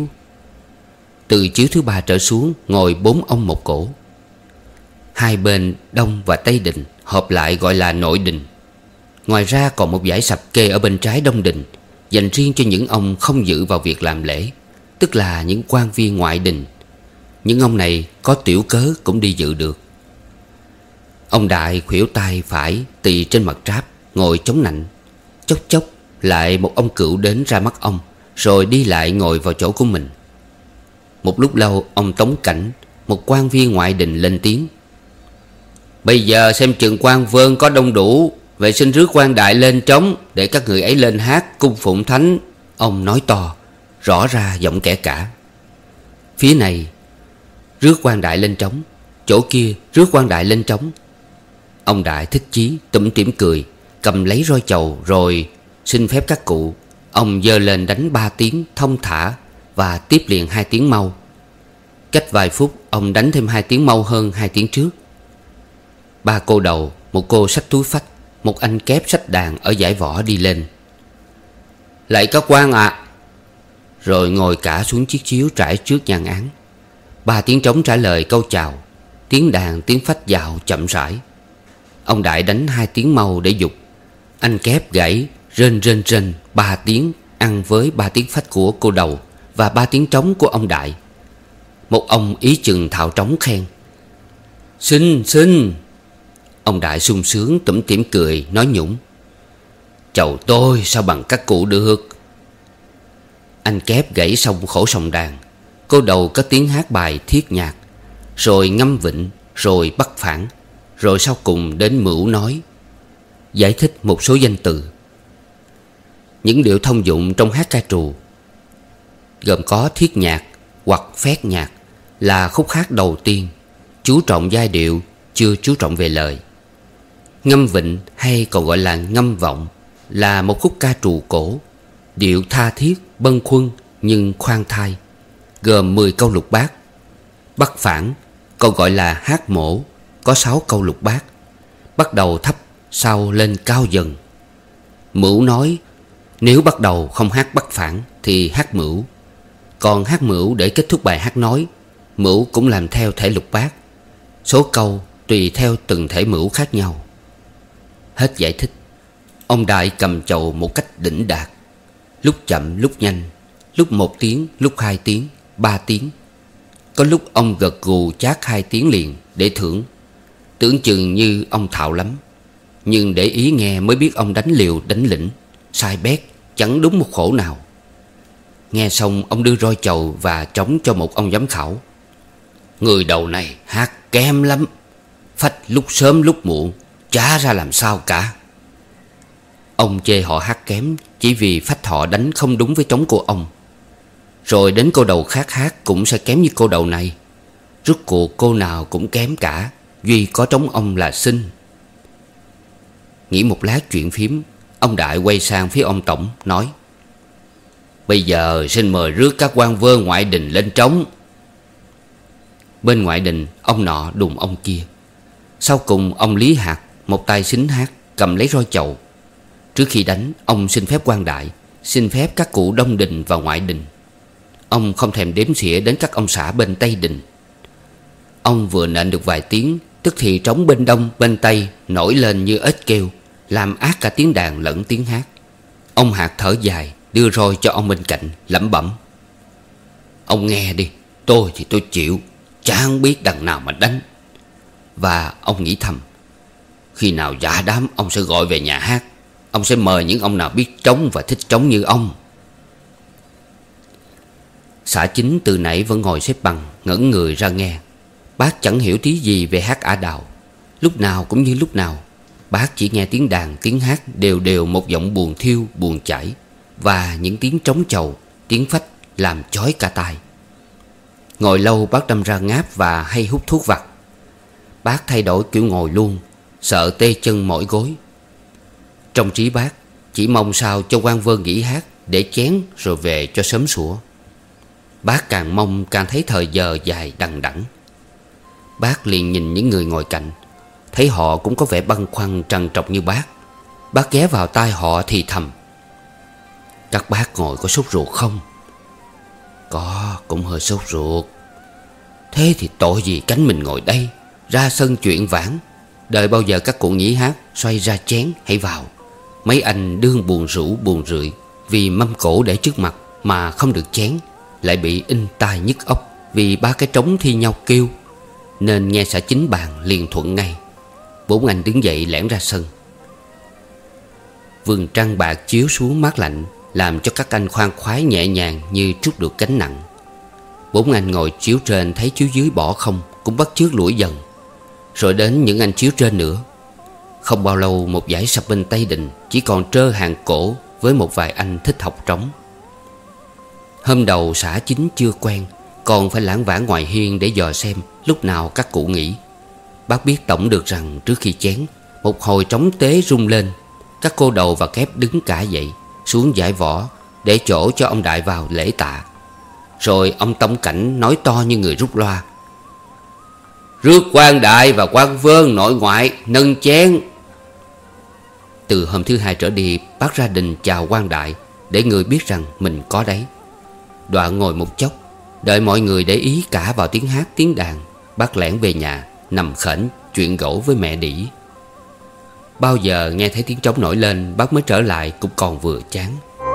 Từ chiếu thứ ba trở xuống ngồi bốn ông một cổ. Hai bên Đông và Tây Đình hợp lại gọi là nội đình. Ngoài ra còn một dãy sập kê ở bên trái Đông đình, dành riêng cho những ông không dự vào việc làm lễ, tức là những quan viên ngoại đình. Những ông này có tiểu cớ cũng đi dự được. Ông Đại khuỷu tay phải tỳ trên mặt tráp, ngồi chống nạnh. Chốc chốc lại một ông cựu đến ra mắt ông, rồi đi lại ngồi vào chỗ của mình. Một lúc lâu ông Tống Cảnh, một quan viên ngoại đình, lên tiếng: Bây giờ xem chừng quan vương có đông đủ, vậy xin rước quan đại lên trống để các người ấy lên hát cung phụng thánh. Ông nói to, rõ ra giọng kẻ cả. Phía này rước quan đại lên trống, chỗ kia rước quan đại lên trống. Ông Đại thích chí tủm tỉm cười, cầm lấy roi chầu rồi xin phép các cụ. Ông giơ lên đánh ba tiếng thông thả và tiếp liền hai tiếng mau. Cách vài phút ông đánh thêm hai tiếng mau hơn hai tiếng trước. Ba cô đầu, một cô xách túi phách, một anh kép xách đàn ở dải võ đi lên. Lạy các quan ạ à. Rồi ngồi cả xuống chiếc chiếu trải trước nhan án. Ba tiếng trống trả lời câu chào. Tiếng đàn tiếng phách vào chậm rãi. Ông Đại đánh hai tiếng mau để dục. Anh kép gãy rên rên rên ba tiếng, ăn với ba tiếng phách của cô đầu và ba tiếng trống của ông Đại. Một ông ý chừng thạo trống khen: Xin xin. Ông Đại sung sướng tủm tỉm cười nói nhũng: Chầu tôi sao bằng các cụ được. Anh kép gãy xong khổ sòng đàn. Cô đầu có tiếng hát bài thiết nhạc, rồi ngâm vịnh, rồi bắt phản, rồi sau cùng đến mửu nói, giải thích một số danh từ. Những điệu thông dụng trong hát ca trù gồm có thiết nhạc hoặc phét nhạc, là khúc hát đầu tiên, chú trọng giai điệu, chưa chú trọng về lời. Ngâm vịnh hay còn gọi là ngâm vọng là một khúc ca trù cổ, điệu tha thiết, bâng khuâng nhưng khoan thai, gồm mười câu lục bát. Bắt phản còn gọi là hát mổ, có sáu câu lục bát, bắt đầu thấp sau lên cao dần. Mửu nói nếu bắt đầu không hát bắt phản thì hát mửu. Còn hát mửu để kết thúc bài hát nói, mửu cũng làm theo thể lục bát, số câu tùy theo từng thể mửu khác nhau. Hết giải thích. Ông Đại cầm chầu một cách đỉnh đạt, lúc chậm lúc nhanh, lúc một tiếng, lúc hai tiếng, ba tiếng. Có lúc ông gật gù chát hai tiếng liền để thưởng, tưởng chừng như ông thạo lắm. Nhưng để ý nghe mới biết ông đánh liều đánh lĩnh, sai bét, chẳng đúng một khổ nào. Nghe xong ông đưa roi chầu và trống cho một ông giám khảo. Người đầu này hát kém lắm, phách lúc sớm lúc muộn, chả ra làm sao cả. Ông chê họ hát kém chỉ vì phách họ đánh không đúng với trống của ông. Rồi đến cô đầu khác hát cũng sẽ kém như cô đầu này. Rốt cuộc cô nào cũng kém cả, duy có trống ông là xinh. Nghĩ một lát chuyện phím, ông Đại quay sang phía ông Tổng nói: Bây giờ xin mời rước các quan vơ ngoại đình lên trống. Bên ngoại đình, ông nọ đùng ông kia. Sau cùng ông Lý Hạt, một tay xính hát, cầm lấy roi chầu. Trước khi đánh, ông xin phép quan đại, xin phép các cụ đông đình và ngoại đình. Ông không thèm đếm xỉa đến các ông xã bên Tây đình. Ông vừa nện được vài tiếng, tức thì trống bên đông bên Tây nổi lên như ếch kêu, làm át cả tiếng đàn lẫn tiếng hát. Ông Hạt thở dài, đưa roi cho ông bên cạnh, lẩm bẩm: Ông nghe đi, tôi thì tôi chịu, chẳng biết đằng nào mà đánh. Và ông nghĩ thầm: Khi nào dạ đám, ông sẽ gọi về nhà hát. Ông sẽ mời những ông nào biết trống và thích trống như ông. Xã Chính từ nãy vẫn ngồi xếp bằng, ngẩng người ra nghe. Bác chẳng hiểu tí gì về hát ả đào. Lúc nào cũng như lúc nào, bác chỉ nghe tiếng đàn, tiếng hát đều đều một giọng buồn thiêu, buồn chảy, và những tiếng trống chầu, tiếng phách làm chói cả tai. Ngồi lâu bác đâm ra ngáp và hay hút thuốc vặt. Bác thay đổi kiểu ngồi luôn, sợ tê chân mỏi gối. Trong trí bác chỉ mong sao cho quan vơ nghỉ hát để chén rồi về cho sớm sủa. Bác càng mong càng thấy thời giờ dài đằng đẵng. Bác liền nhìn những người ngồi cạnh, thấy họ cũng có vẻ băn khoăn trằn trọc như bác. Bác ghé vào tai họ thì thầm: Các bác ngồi có sốt ruột không? Có, cũng hơi sốt ruột. Thế thì tội gì cánh mình ngồi đây, ra sân chuyện vãn, đợi bao giờ các cụ nghỉ hát xoay ra chén hãy vào. Mấy anh đương buồn rũ buồn rượi vì mâm cổ để trước mặt mà không được chén, lại bị in tai nhức óc vì ba cái trống thi nhau kêu. Nên nghe xã Chính bàn liền thuận ngay. Bốn anh đứng dậy lẻn ra sân. Vườn trăng bạc chiếu xuống mát lạnh, làm cho các anh khoan khoái nhẹ nhàng như trút được gánh nặng. Bốn anh ngồi chiếu trên thấy chiếu dưới bỏ không, cũng bắt chước lủi dần. Rồi đến những anh chiếu trên nữa. Không bao lâu một dãy sập bên Tây đình chỉ còn trơ hàng cổ với một vài anh thích học trống. Hôm đầu xã Chính chưa quen, còn phải lảng vảng ngoài hiên để dò xem lúc nào các cụ nghỉ. Bác biết tổng được rằng trước khi chén, một hồi trống tế rung lên, các cô đầu và kép đứng cả dậy, xuống giải võ để chỗ cho ông Đại vào lễ tạ. Rồi ông Tổng Cảnh nói to như người rút loa: Rước quan đại và quan vơn nội ngoại nâng chén. Từ hôm thứ hai trở đi, bác ra đình chào quan đại để người biết rằng mình có đấy. Đoạn ngồi một chốc, đợi mọi người để ý cả vào tiếng hát tiếng đàn, bác lẻn về nhà, nằm khển chuyện gẫu với mẹ đĩ. Bao giờ nghe thấy tiếng trống nổi lên, bác mới trở lại cũng còn vừa chán.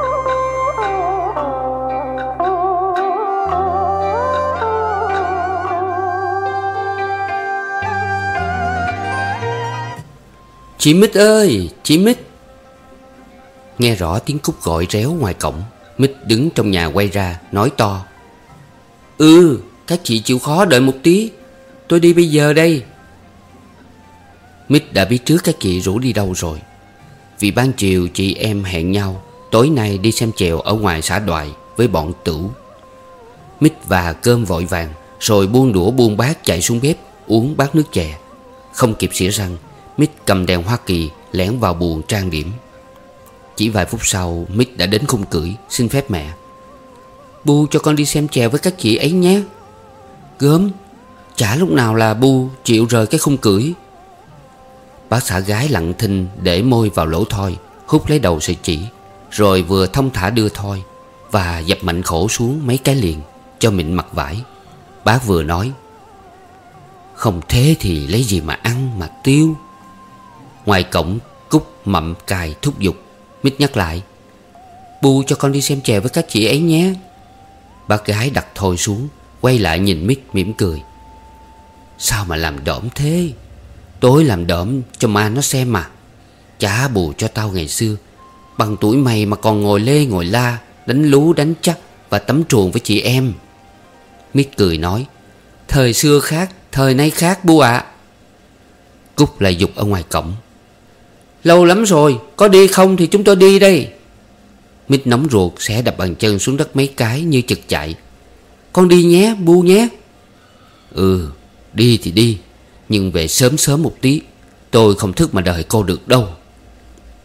Chị Mít ơi, chị Mít! Nghe rõ tiếng Cúc gọi réo ngoài cổng. Mít đứng trong nhà quay ra nói to: Ừ, các chị chịu khó đợi một tí, tôi đi bây giờ đây. Mít đã biết trước các chị rủ đi đâu rồi. Vì ban chiều chị em hẹn nhau tối nay đi xem chèo ở ngoài xã Đoài với bọn Tửu. Mít và cơm vội vàng, rồi buông đũa buông bát chạy xuống bếp uống bát nước chè. Không kịp xỉa răng, Mít cầm đèn Hoa Kỳ lẻn vào buồng trang điểm. Chỉ vài phút sau, Mít đã đến khung cưỡi xin phép mẹ: Bu cho con đi xem chèo với các chị ấy nhé. Gớm, chả lúc nào là Bu chịu rời cái khung cưỡi. Bác xã gái lặng thinh để môi vào lỗ thoi, hút lấy đầu sợi chỉ, rồi vừa thông thả đưa thoi và dập mạnh khổ xuống mấy cái liền cho mịn mặt vải. Bác vừa nói: Không thế thì lấy gì mà ăn mà tiêu. Ngoài cổng, Cúc mậm cài thúc giục. Mít nhắc lại: Bu cho con đi xem chèo với các chị ấy nhé. Bác gái đặt thoi xuống, quay lại nhìn Mít mỉm cười: Sao mà làm đỡm thế? Tối làm đỡm cho ma nó xem mà. Chả bù cho tao ngày xưa, bằng tuổi mày mà còn ngồi lê ngồi la, đánh lú đánh chắc và tắm truồng với chị em. Mít cười nói: Thời xưa khác, thời nay khác Bu ạ. à. Cúc lại giục ở ngoài cổng: Lâu lắm rồi, có đi không thì chúng tôi đi đây. Mít nóng ruột sẽ đập bàn chân xuống đất mấy cái như chực chạy: Con đi nhé Bu nhé. Ừ, đi thì đi, nhưng về sớm sớm một tí, tôi không thức mà đợi cô được đâu.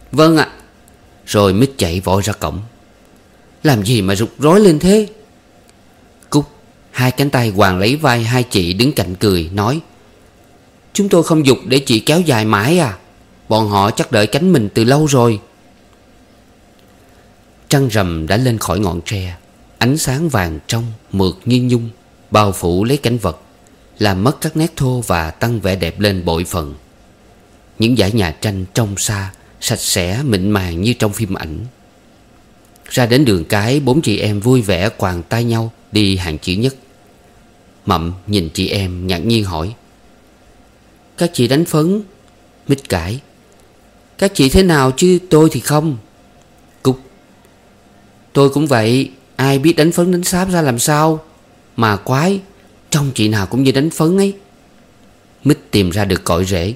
Vâng ạ. Rồi Mít chạy vội ra cổng. Làm gì mà rục rối lên thế? Cúc hai cánh tay quàng lấy vai hai chị đứng cạnh cười nói: Chúng tôi không giục để chị kéo dài mãi à. Bọn họ chắc đợi cánh mình từ lâu rồi. Trăng rằm đã lên khỏi ngọn tre. Ánh sáng vàng trong mượt như nhung bao phủ lấy cảnh vật, làm mất các nét thô và tăng vẻ đẹp lên bội phần. Những dãy nhà tranh trong xa, sạch sẽ mịn màng như trong phim ảnh. Ra đến đường cái, bốn chị em vui vẻ quàng tay nhau đi hàng chữ nhất. Mậm nhìn chị em ngạc nhiên hỏi: Các chị đánh phấn? Mít cãi: Các chị thế nào chứ tôi thì không. Cúc: Tôi cũng vậy. Ai biết đánh phấn đánh sáp ra làm sao. Mà quái, trông chị nào cũng như đánh phấn ấy. Mít tìm ra được cội rễ: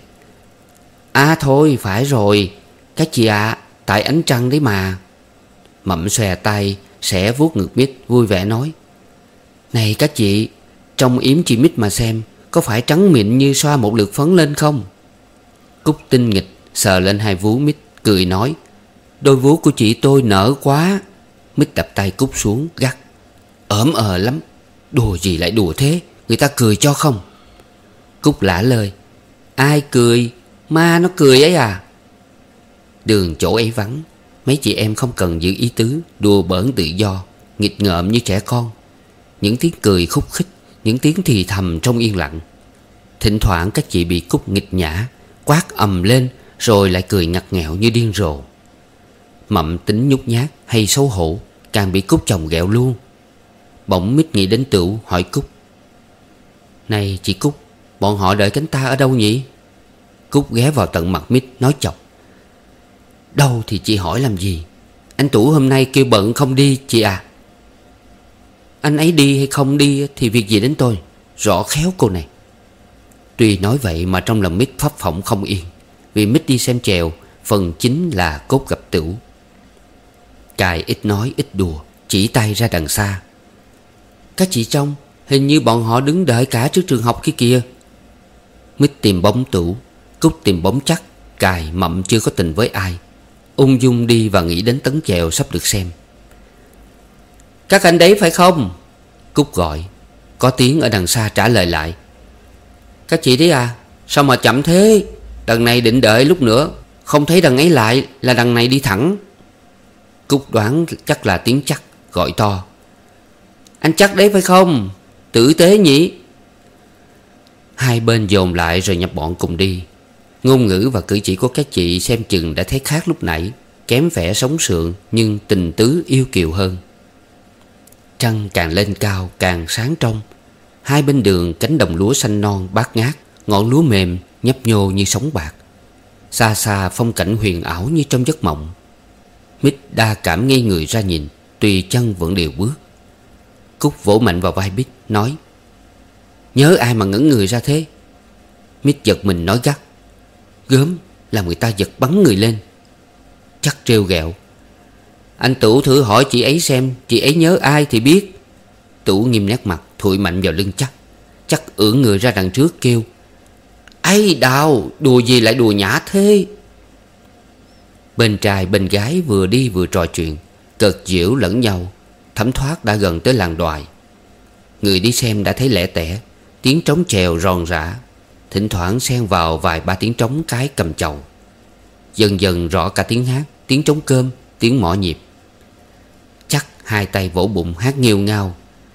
À thôi phải rồi các chị ạ, à, tại ánh trăng đấy mà. Mậm xòe tay xẻ vuốt ngực Mít vui vẻ nói: Này các chị, trông yếm chị Mít mà xem, có phải trắng mịn như xoa một lượt phấn lên không? Cúc tinh nghịch sờ lên hai vú Mít cười nói: Đôi vú của chị tôi nở quá. Mít đập tay Cúc xuống gắt: Ỡm ờ lắm. Đùa gì lại đùa thế, người ta cười cho không? Cúc lả lời: Ai cười? Ma nó cười ấy à. Đường chỗ ấy vắng, mấy chị em không cần giữ ý tứ, đùa bỡn tự do, nghịch ngợm như trẻ con. Những tiếng cười khúc khích, những tiếng thì thầm trong yên lặng. Thỉnh thoảng các chị bị Cúc nghịch nhã, quát ầm lên rồi lại cười ngặt nghẹo như điên rồ. Mậm tính nhút nhát hay xấu hổ, càng bị Cúc chồng ghẹo luôn. Bỗng Mít nghĩ đến Tửu hỏi Cúc: Này chị Cúc, bọn họ đợi cánh ta ở đâu nhỉ? Cúc ghé vào tận mặt Mít nói chọc: Đâu thì chị hỏi làm gì? Anh Tửu hôm nay kêu bận không đi chị à. Anh ấy đi hay không đi thì việc gì đến tôi, rõ khéo cô này. Tuy nói vậy mà trong lòng Mít phấp phỏng không yên. Vì Mít đi xem chèo, phần chính là cốt gặp Tửu. Cài ít nói ít đùa, chỉ tay ra đằng xa: Các chị trông, hình như bọn họ đứng đợi cả trước trường học kia kìa. Mít tìm bóng Tửu, Cúc tìm bóng Chắc. Cài Mậm chưa có tình với ai, ung dung đi và nghĩ đến tấn chèo sắp được xem. Các anh đấy phải không? Cúc gọi. Có tiếng ở đằng xa trả lời lại: Các chị đấy à, sao mà chậm thế? Đằng này định đợi lúc nữa, không thấy đằng ấy lại là đằng này đi thẳng. Cúc đoán chắc là tiếng Chắc gọi to: Anh Chắc đấy phải không? Tử tế nhỉ? Hai bên dồn lại rồi nhập bọn cùng đi. Ngôn ngữ và cử chỉ của các chị xem chừng đã thấy khác lúc nãy, kém vẻ sống sượng nhưng tình tứ yêu kiều hơn. Trăng càng lên cao càng sáng trong. Hai bên đường cánh đồng lúa xanh non bát ngát, ngọn lúa mềm nhấp nhô như sóng bạc. Xa xa phong cảnh huyền ảo như trong giấc mộng. Mít đa cảm ngây người ra nhìn, tùy chân vẫn đều bước. Cúc vỗ mạnh vào vai Mít nói: Nhớ ai mà ngẩn người ra thế? Mít giật mình nói gắt: Gớm, làm người ta giật bắn người lên. Chắc trêu ghẹo: Anh Tửu thử hỏi chị ấy xem, chị ấy nhớ ai thì biết. Tửu nghiêm nét mặt thụi mạnh vào lưng Chắc. Chắc ưỡn người ra đằng trước kêu: Ây Đào, đùa gì lại đùa nhã thế? Bên trai bên gái vừa đi vừa trò chuyện, cợt giễu lẫn nhau. Thấm thoát đã gần tới làng Đoài. Người đi xem đã thấy lẻ tẻ, tiếng trống chèo ròn rã, thỉnh thoảng xen vào vài ba tiếng trống cái cầm chầu. Dần dần rõ cả tiếng hát, tiếng trống cơm, tiếng mõ nhịp. Chắc hai tay vỗ bụng hát nghêu ngao: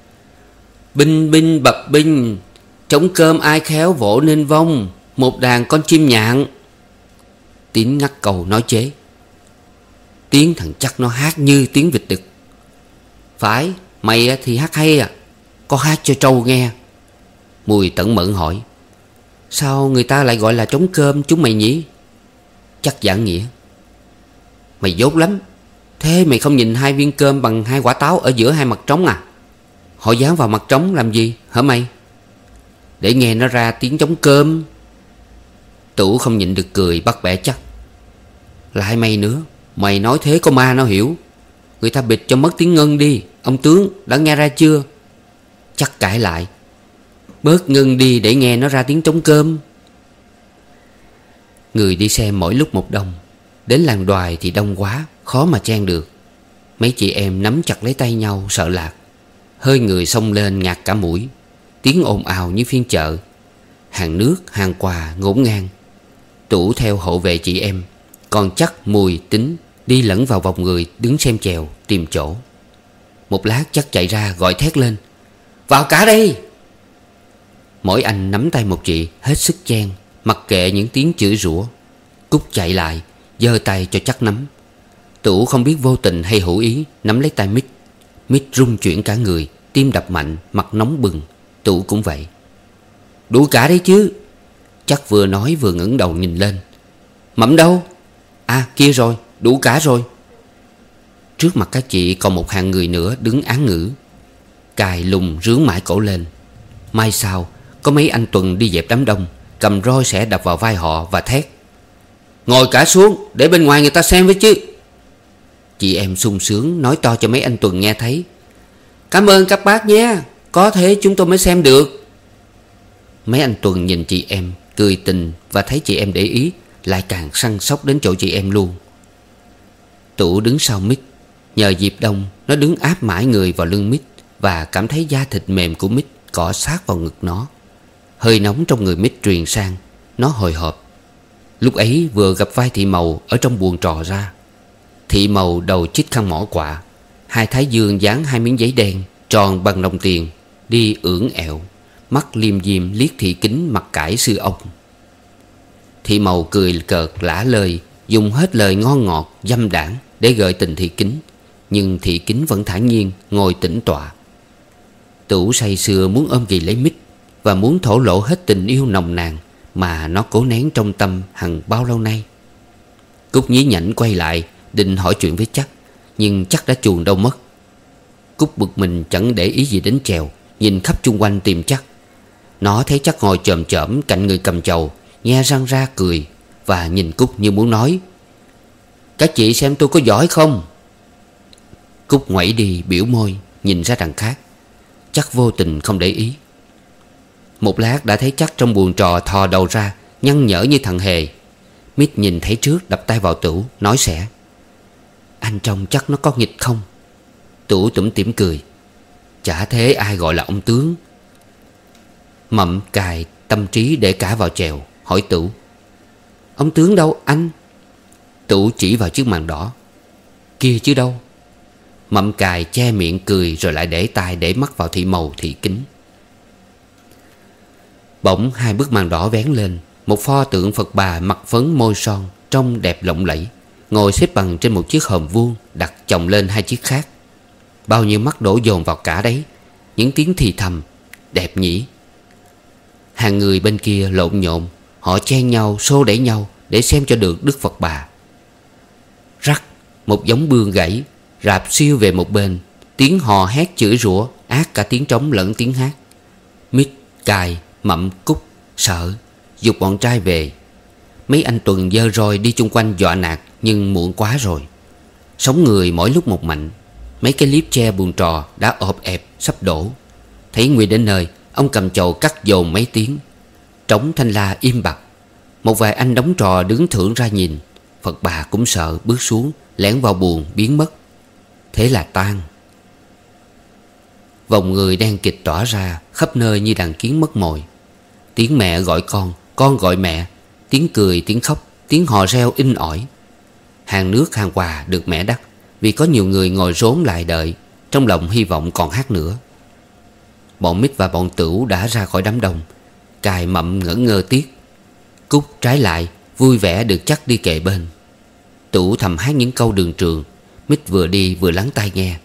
Binh binh bập binh, trống cơm ai khéo vỗ nên vong, một đàn con chim nhạn. Tiếng ngắt cầu nói chế: Tiếng thằng Chắc nó hát như tiếng vịt đực. Phải, mày thì hát hay à, có hát cho trâu nghe. Mùi tẩn mẫn hỏi: Sao người ta lại gọi là trống cơm chúng mày nhỉ? Chắc giảng nghĩa: Mày dốt lắm. Thế mày không nhìn hai viên cơm bằng hai quả táo ở giữa hai mặt trống à? Họ dán vào mặt trống làm gì hả mày? Để nghe nó ra tiếng trống cơm. Tửu không nhịn được cười bắt bẻ Chắc: Lại mày nữa, mày nói thế có ma nó hiểu. Người ta bịt cho mất tiếng ngân đi. Ông tướng đã nghe ra chưa? Chắc cãi lại: Bớt ngân đi để nghe nó ra tiếng trống cơm. Người đi xem mỗi lúc một đông. Đến làng Đoài thì đông quá, khó mà chen được. Mấy chị em nắm chặt lấy tay nhau sợ lạc. Hơi người xông lên ngạt cả mũi. Tiếng ồn ào như phiên chợ. Hàng nước, hàng quà ngổn ngang. Tủ theo hộ vệ chị em, còn Chắc, Mùi, Tính đi lẫn vào vòng người đứng xem chèo tìm chỗ. Một lát Chắc chạy ra gọi thét lên: "Vào cả đây!" Mỗi anh nắm tay một chị hết sức chen, mặc kệ những tiếng chửi rủa. Cúc chạy lại giơ tay cho Chắc nắm. Tủ không biết vô tình hay hữu ý nắm lấy tay Mít. Mít rung chuyển cả người, tim đập mạnh, mặt nóng bừng. Tủ cũng vậy. "Đủ cả đấy chứ?" Chắc vừa nói vừa ngẩng đầu nhìn lên. "Mẩm đâu?" "À kia rồi, đủ cả rồi." Trước mặt các chị còn một hàng người nữa đứng án ngữ. Cài lùng rướn mãi cổ lên. Mai sau có mấy anh Tuần đi dẹp đám đông, cầm roi sẻ đập vào vai họ và thét: "Ngồi cả xuống, để bên ngoài người ta xem với chứ." Chị em sung sướng nói to cho mấy anh Tuần nghe thấy: "Cảm ơn các bác nhé, có thế chúng tôi mới xem được." Mấy anh Tuần nhìn chị em cười tình, và thấy chị em để ý lại càng săn sóc đến chỗ chị em luôn. Tủ đứng sau Mít. Nhờ dịp đông, nó đứng áp mãi người vào lưng Mít, và cảm thấy da thịt mềm của Mít cọ sát vào ngực nó. Hơi nóng trong người Mít truyền sang. Nó hồi hộp. Lúc ấy vừa gặp vai Thị Màu ở trong buồng trò ra. Thị Màu đầu chích khăn mỏ quạ, hai thái dương dán hai miếng giấy đen tròn bằng đồng tiền, đi ưỡn ẹo, mắt liêm diêm liếc Thị Kính mặt cải sư ông. Thị Màu cười cợt lả lời, dùng hết lời ngon ngọt dâm đảng để gợi tình Thị Kính. Nhưng Thị Kính vẫn thản nhiên ngồi tĩnh tọa. Tủ say sưa muốn ôm ghì lấy Mít, và muốn thổ lộ hết tình yêu nồng nàn mà nó cố nén trong tâm hằng bao lâu nay. Cúc nhí nhảnh quay lại định hỏi chuyện với Chắc, nhưng Chắc đã chuồn đâu mất. Cúc bực mình chẳng để ý gì đến chèo, nhìn khắp chung quanh tìm Chắc. Nó thấy Chắc ngồi chồm chởm cạnh người cầm chầu, nhe răng ra cười, và nhìn Cúc như muốn nói: "Các chị xem tôi có giỏi không?" Cúc ngoảy đi biểu môi nhìn ra đằng khác. Chắc vô tình không để ý. Một lát đã thấy Chắc trong buồng trò thò đầu ra, nhăn nhở như thằng hề. Mít nhìn thấy trước đập tay vào Tủ nói xẻ: "Anh trông chắc nó có nghịch không?" Tủ tủm tỉm cười: "Chả thế ai gọi là ông tướng." Mậm cài tâm trí để cả vào chèo, hỏi Tủ: "Ông tướng đâu anh?" Tủ chỉ vào chiếc màn đỏ: "Kia chứ đâu." Mậm cài che miệng cười, rồi lại để tay để mắt vào Thị Màu, Thị Kính. Bỗng hai bức màn đỏ vén lên. Một pho tượng Phật bà mặt phấn môi son, trông đẹp lộng lẫy, ngồi xếp bằng trên một chiếc hòm vuông đặt chồng lên hai chiếc khác. Bao nhiêu mắt đổ dồn vào cả đấy. Những tiếng thì thầm: "Đẹp nhỉ." Hàng người bên kia lộn nhộn, họ chen nhau xô đẩy nhau để xem cho được Đức Phật bà. Rắc, một giống bươm gãy, rạp siêu về một bên. Tiếng hò hét chửi rủa ác cả tiếng trống lẫn tiếng hát. Mít, Cài, Mậm, Cúc sợ, giục bọn trai về. Mấy anh Tuần giơ roi đi chung quanh dọa nạt, nhưng muộn quá rồi. Sống người mỗi lúc một mạnh. Mấy cái liếp tre buồng trò đã ọp ẹp sắp đổ. Thấy nguy đến nơi, ông cầm chầu cắt dồn mấy tiếng. Trống thanh la im bặt. Một vài anh đóng trò đứng thưởng ra nhìn. Phật bà cũng sợ, bước xuống lẻn vào buồng biến mất. Thế là tan. Vòng người đen kịt tỏa ra khắp nơi như đàn kiến mất mồi. Tiếng mẹ gọi con, con gọi mẹ. Tiếng cười, tiếng khóc, tiếng hò reo in ỏi. Hàng nước hàng quà được mẹ đắt, vì có nhiều người ngồi rốn lại đợi, trong lòng hy vọng còn hát nữa. Bọn Mít và bọn Tửu đã ra khỏi đám đông. Cài, Mậm ngỡ ngơ tiếc. Cúc trái lại vui vẻ được Chắc đi kề bên. Tửu thầm hát những câu đường trường. Mít vừa đi vừa lắng tai nghe.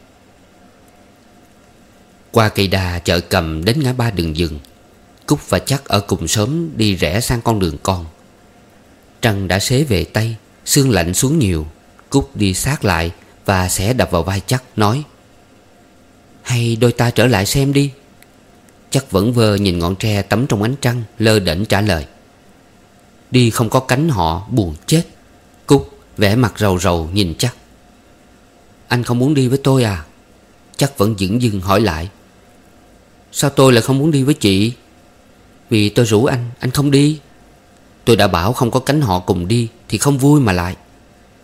Qua cây đa chợ Cầm đến ngã ba đường dừng. Cúc và Chắc ở cùng xóm đi rẽ sang con đường con. Trăng đã xế về Tây, sương lạnh xuống nhiều. Cúc đi sát lại và sẽ đập vào vai Chắc nói: "Hay đôi ta trở lại xem đi." Chắc vẫn vơ nhìn ngọn tre tắm trong ánh trăng, lơ đễnh trả lời: "Đi không có cánh họ buồn chết." Cúc vẻ mặt rầu rầu nhìn Chắc: "Anh không muốn đi với tôi à?" Chắc vẫn dửng dưng hỏi lại: "Sao tôi lại không muốn đi với chị?" "Vì tôi rủ anh, anh không đi." "Tôi đã bảo không có cánh họ cùng đi thì không vui mà lại."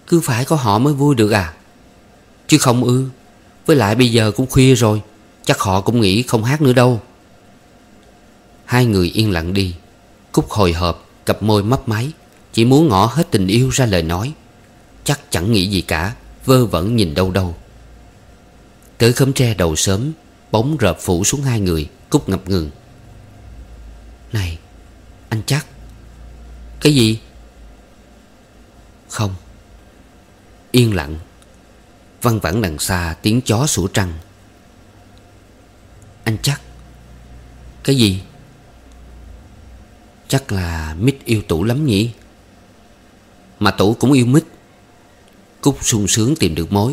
Cứ phải có họ mới vui được à? Chứ không ư? Với lại bây giờ cũng khuya rồi, chắc họ cũng nghĩ không hát nữa đâu. Hai người yên lặng đi. Cúc hồi hộp, cặp môi mấp máy, chỉ muốn ngỏ hết tình yêu ra lời nói. Chắc chẳng nghĩ gì cả, vơ vẩn nhìn đâu đâu. Tới khóm tre đầu xóm, bóng rợp phủ xuống hai người. Cúc ngập ngừng. Này, anh chắc. Cái gì? Không. Yên lặng. Văng vẳng đằng xa tiếng chó sủa trăng. Anh chắc. Cái gì? Chắc là Mít yêu Tủ lắm nhỉ? Mà Tủ cũng yêu Mít. Cúc sung sướng tìm được mối.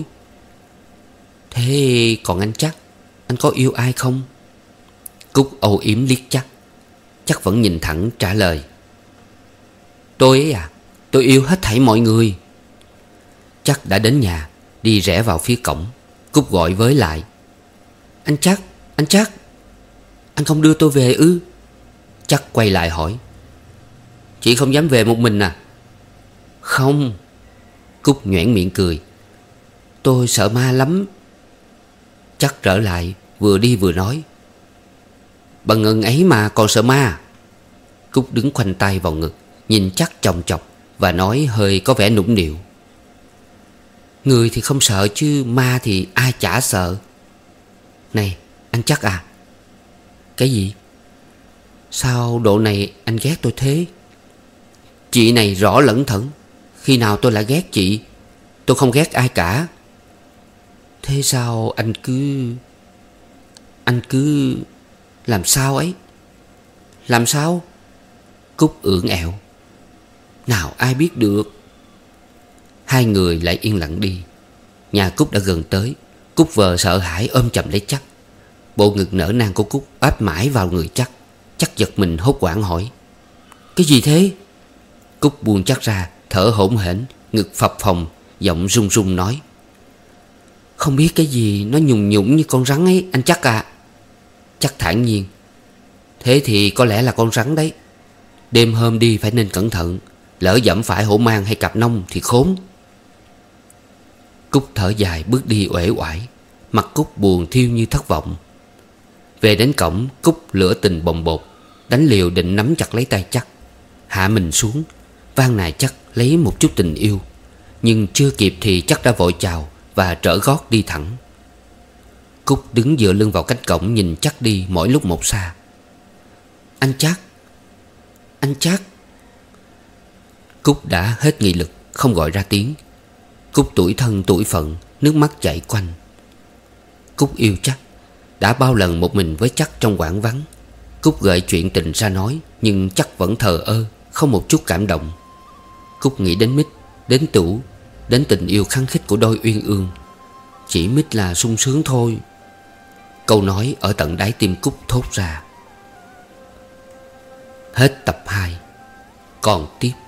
Thế còn anh chắc, anh có yêu ai không? Cúc âu yếm liếc chắc. Chắc vẫn nhìn thẳng trả lời. Tôi ấy à, tôi yêu hết thảy mọi người. Chắc đã đến nhà, đi rẽ vào phía cổng. Cúc gọi với lại. Anh chắc, anh chắc, anh không đưa tôi về ư? Chắc quay lại hỏi. Chị không dám về một mình à? Không. Cúc nhoẻn miệng cười. Tôi sợ ma lắm. Chắc trở lại, vừa đi vừa nói. Bà ngần ấy mà còn sợ ma? Cúc đứng khoanh tay vào ngực, nhìn chắc chòng chọc và nói hơi có vẻ nũng nịu. Người thì không sợ chứ ma thì ai chả sợ. Này, anh chắc à? Cái gì? Sao độ này anh ghét tôi thế? Chị này rõ lẩn thẩn. Khi nào tôi lại ghét chị? Tôi không ghét ai cả. Thế sao anh cứ... Anh cứ... Làm sao ấy? Làm sao? Cúc ưỡn ẹo. Nào ai biết được. Hai người lại yên lặng đi. Nhà Cúc đã gần tới. Cúc vờ sợ hãi ôm chầm lấy chắc. Bộ ngực nở nang của Cúc áp mãi vào người chắc. Chắc giật mình hốt hoảng hỏi. Cái gì thế? Cúc buông chắc ra, thở hổn hển, ngực phập phồng, giọng run run nói. Không biết cái gì nó nhùng nhũng như con rắn ấy, anh chắc à? Chắc thản nhiên. Thế thì có lẽ là con rắn đấy. Đêm hôm đi phải nên cẩn thận. Lỡ dẫm phải hổ mang hay cặp nông thì khốn. Cúc thở dài bước đi uể oải. Mặt Cúc buồn thiêu như thất vọng. Về đến cổng, Cúc lửa tình bồng bột, đánh liều định nắm chặt lấy tay chắc. Hạ mình xuống, van nài chắc lấy một chút tình yêu. Nhưng chưa kịp thì chắc đã vội chào và trở gót đi thẳng. Cúc đứng dựa lưng vào cánh cổng nhìn chắc đi mỗi lúc một xa. Anh chắc. Anh chắc. Cúc đã hết nghị lực, không gọi ra tiếng. Cúc tủi thân tủi phận, nước mắt chảy quanh. Cúc yêu chắc. Đã bao lần một mình với chắc trong quãng vắng. Cúc gợi chuyện tình ra nói, nhưng chắc vẫn thờ ơ, không một chút cảm động. Cúc nghĩ đến Mít, đến Tủ, đến tình yêu khăng khít của đôi uyên ương. Chỉ Mít là sung sướng thôi. Câu nói ở tận đáy tim Cúc thốt ra. Hết tập hai. Còn tiếp.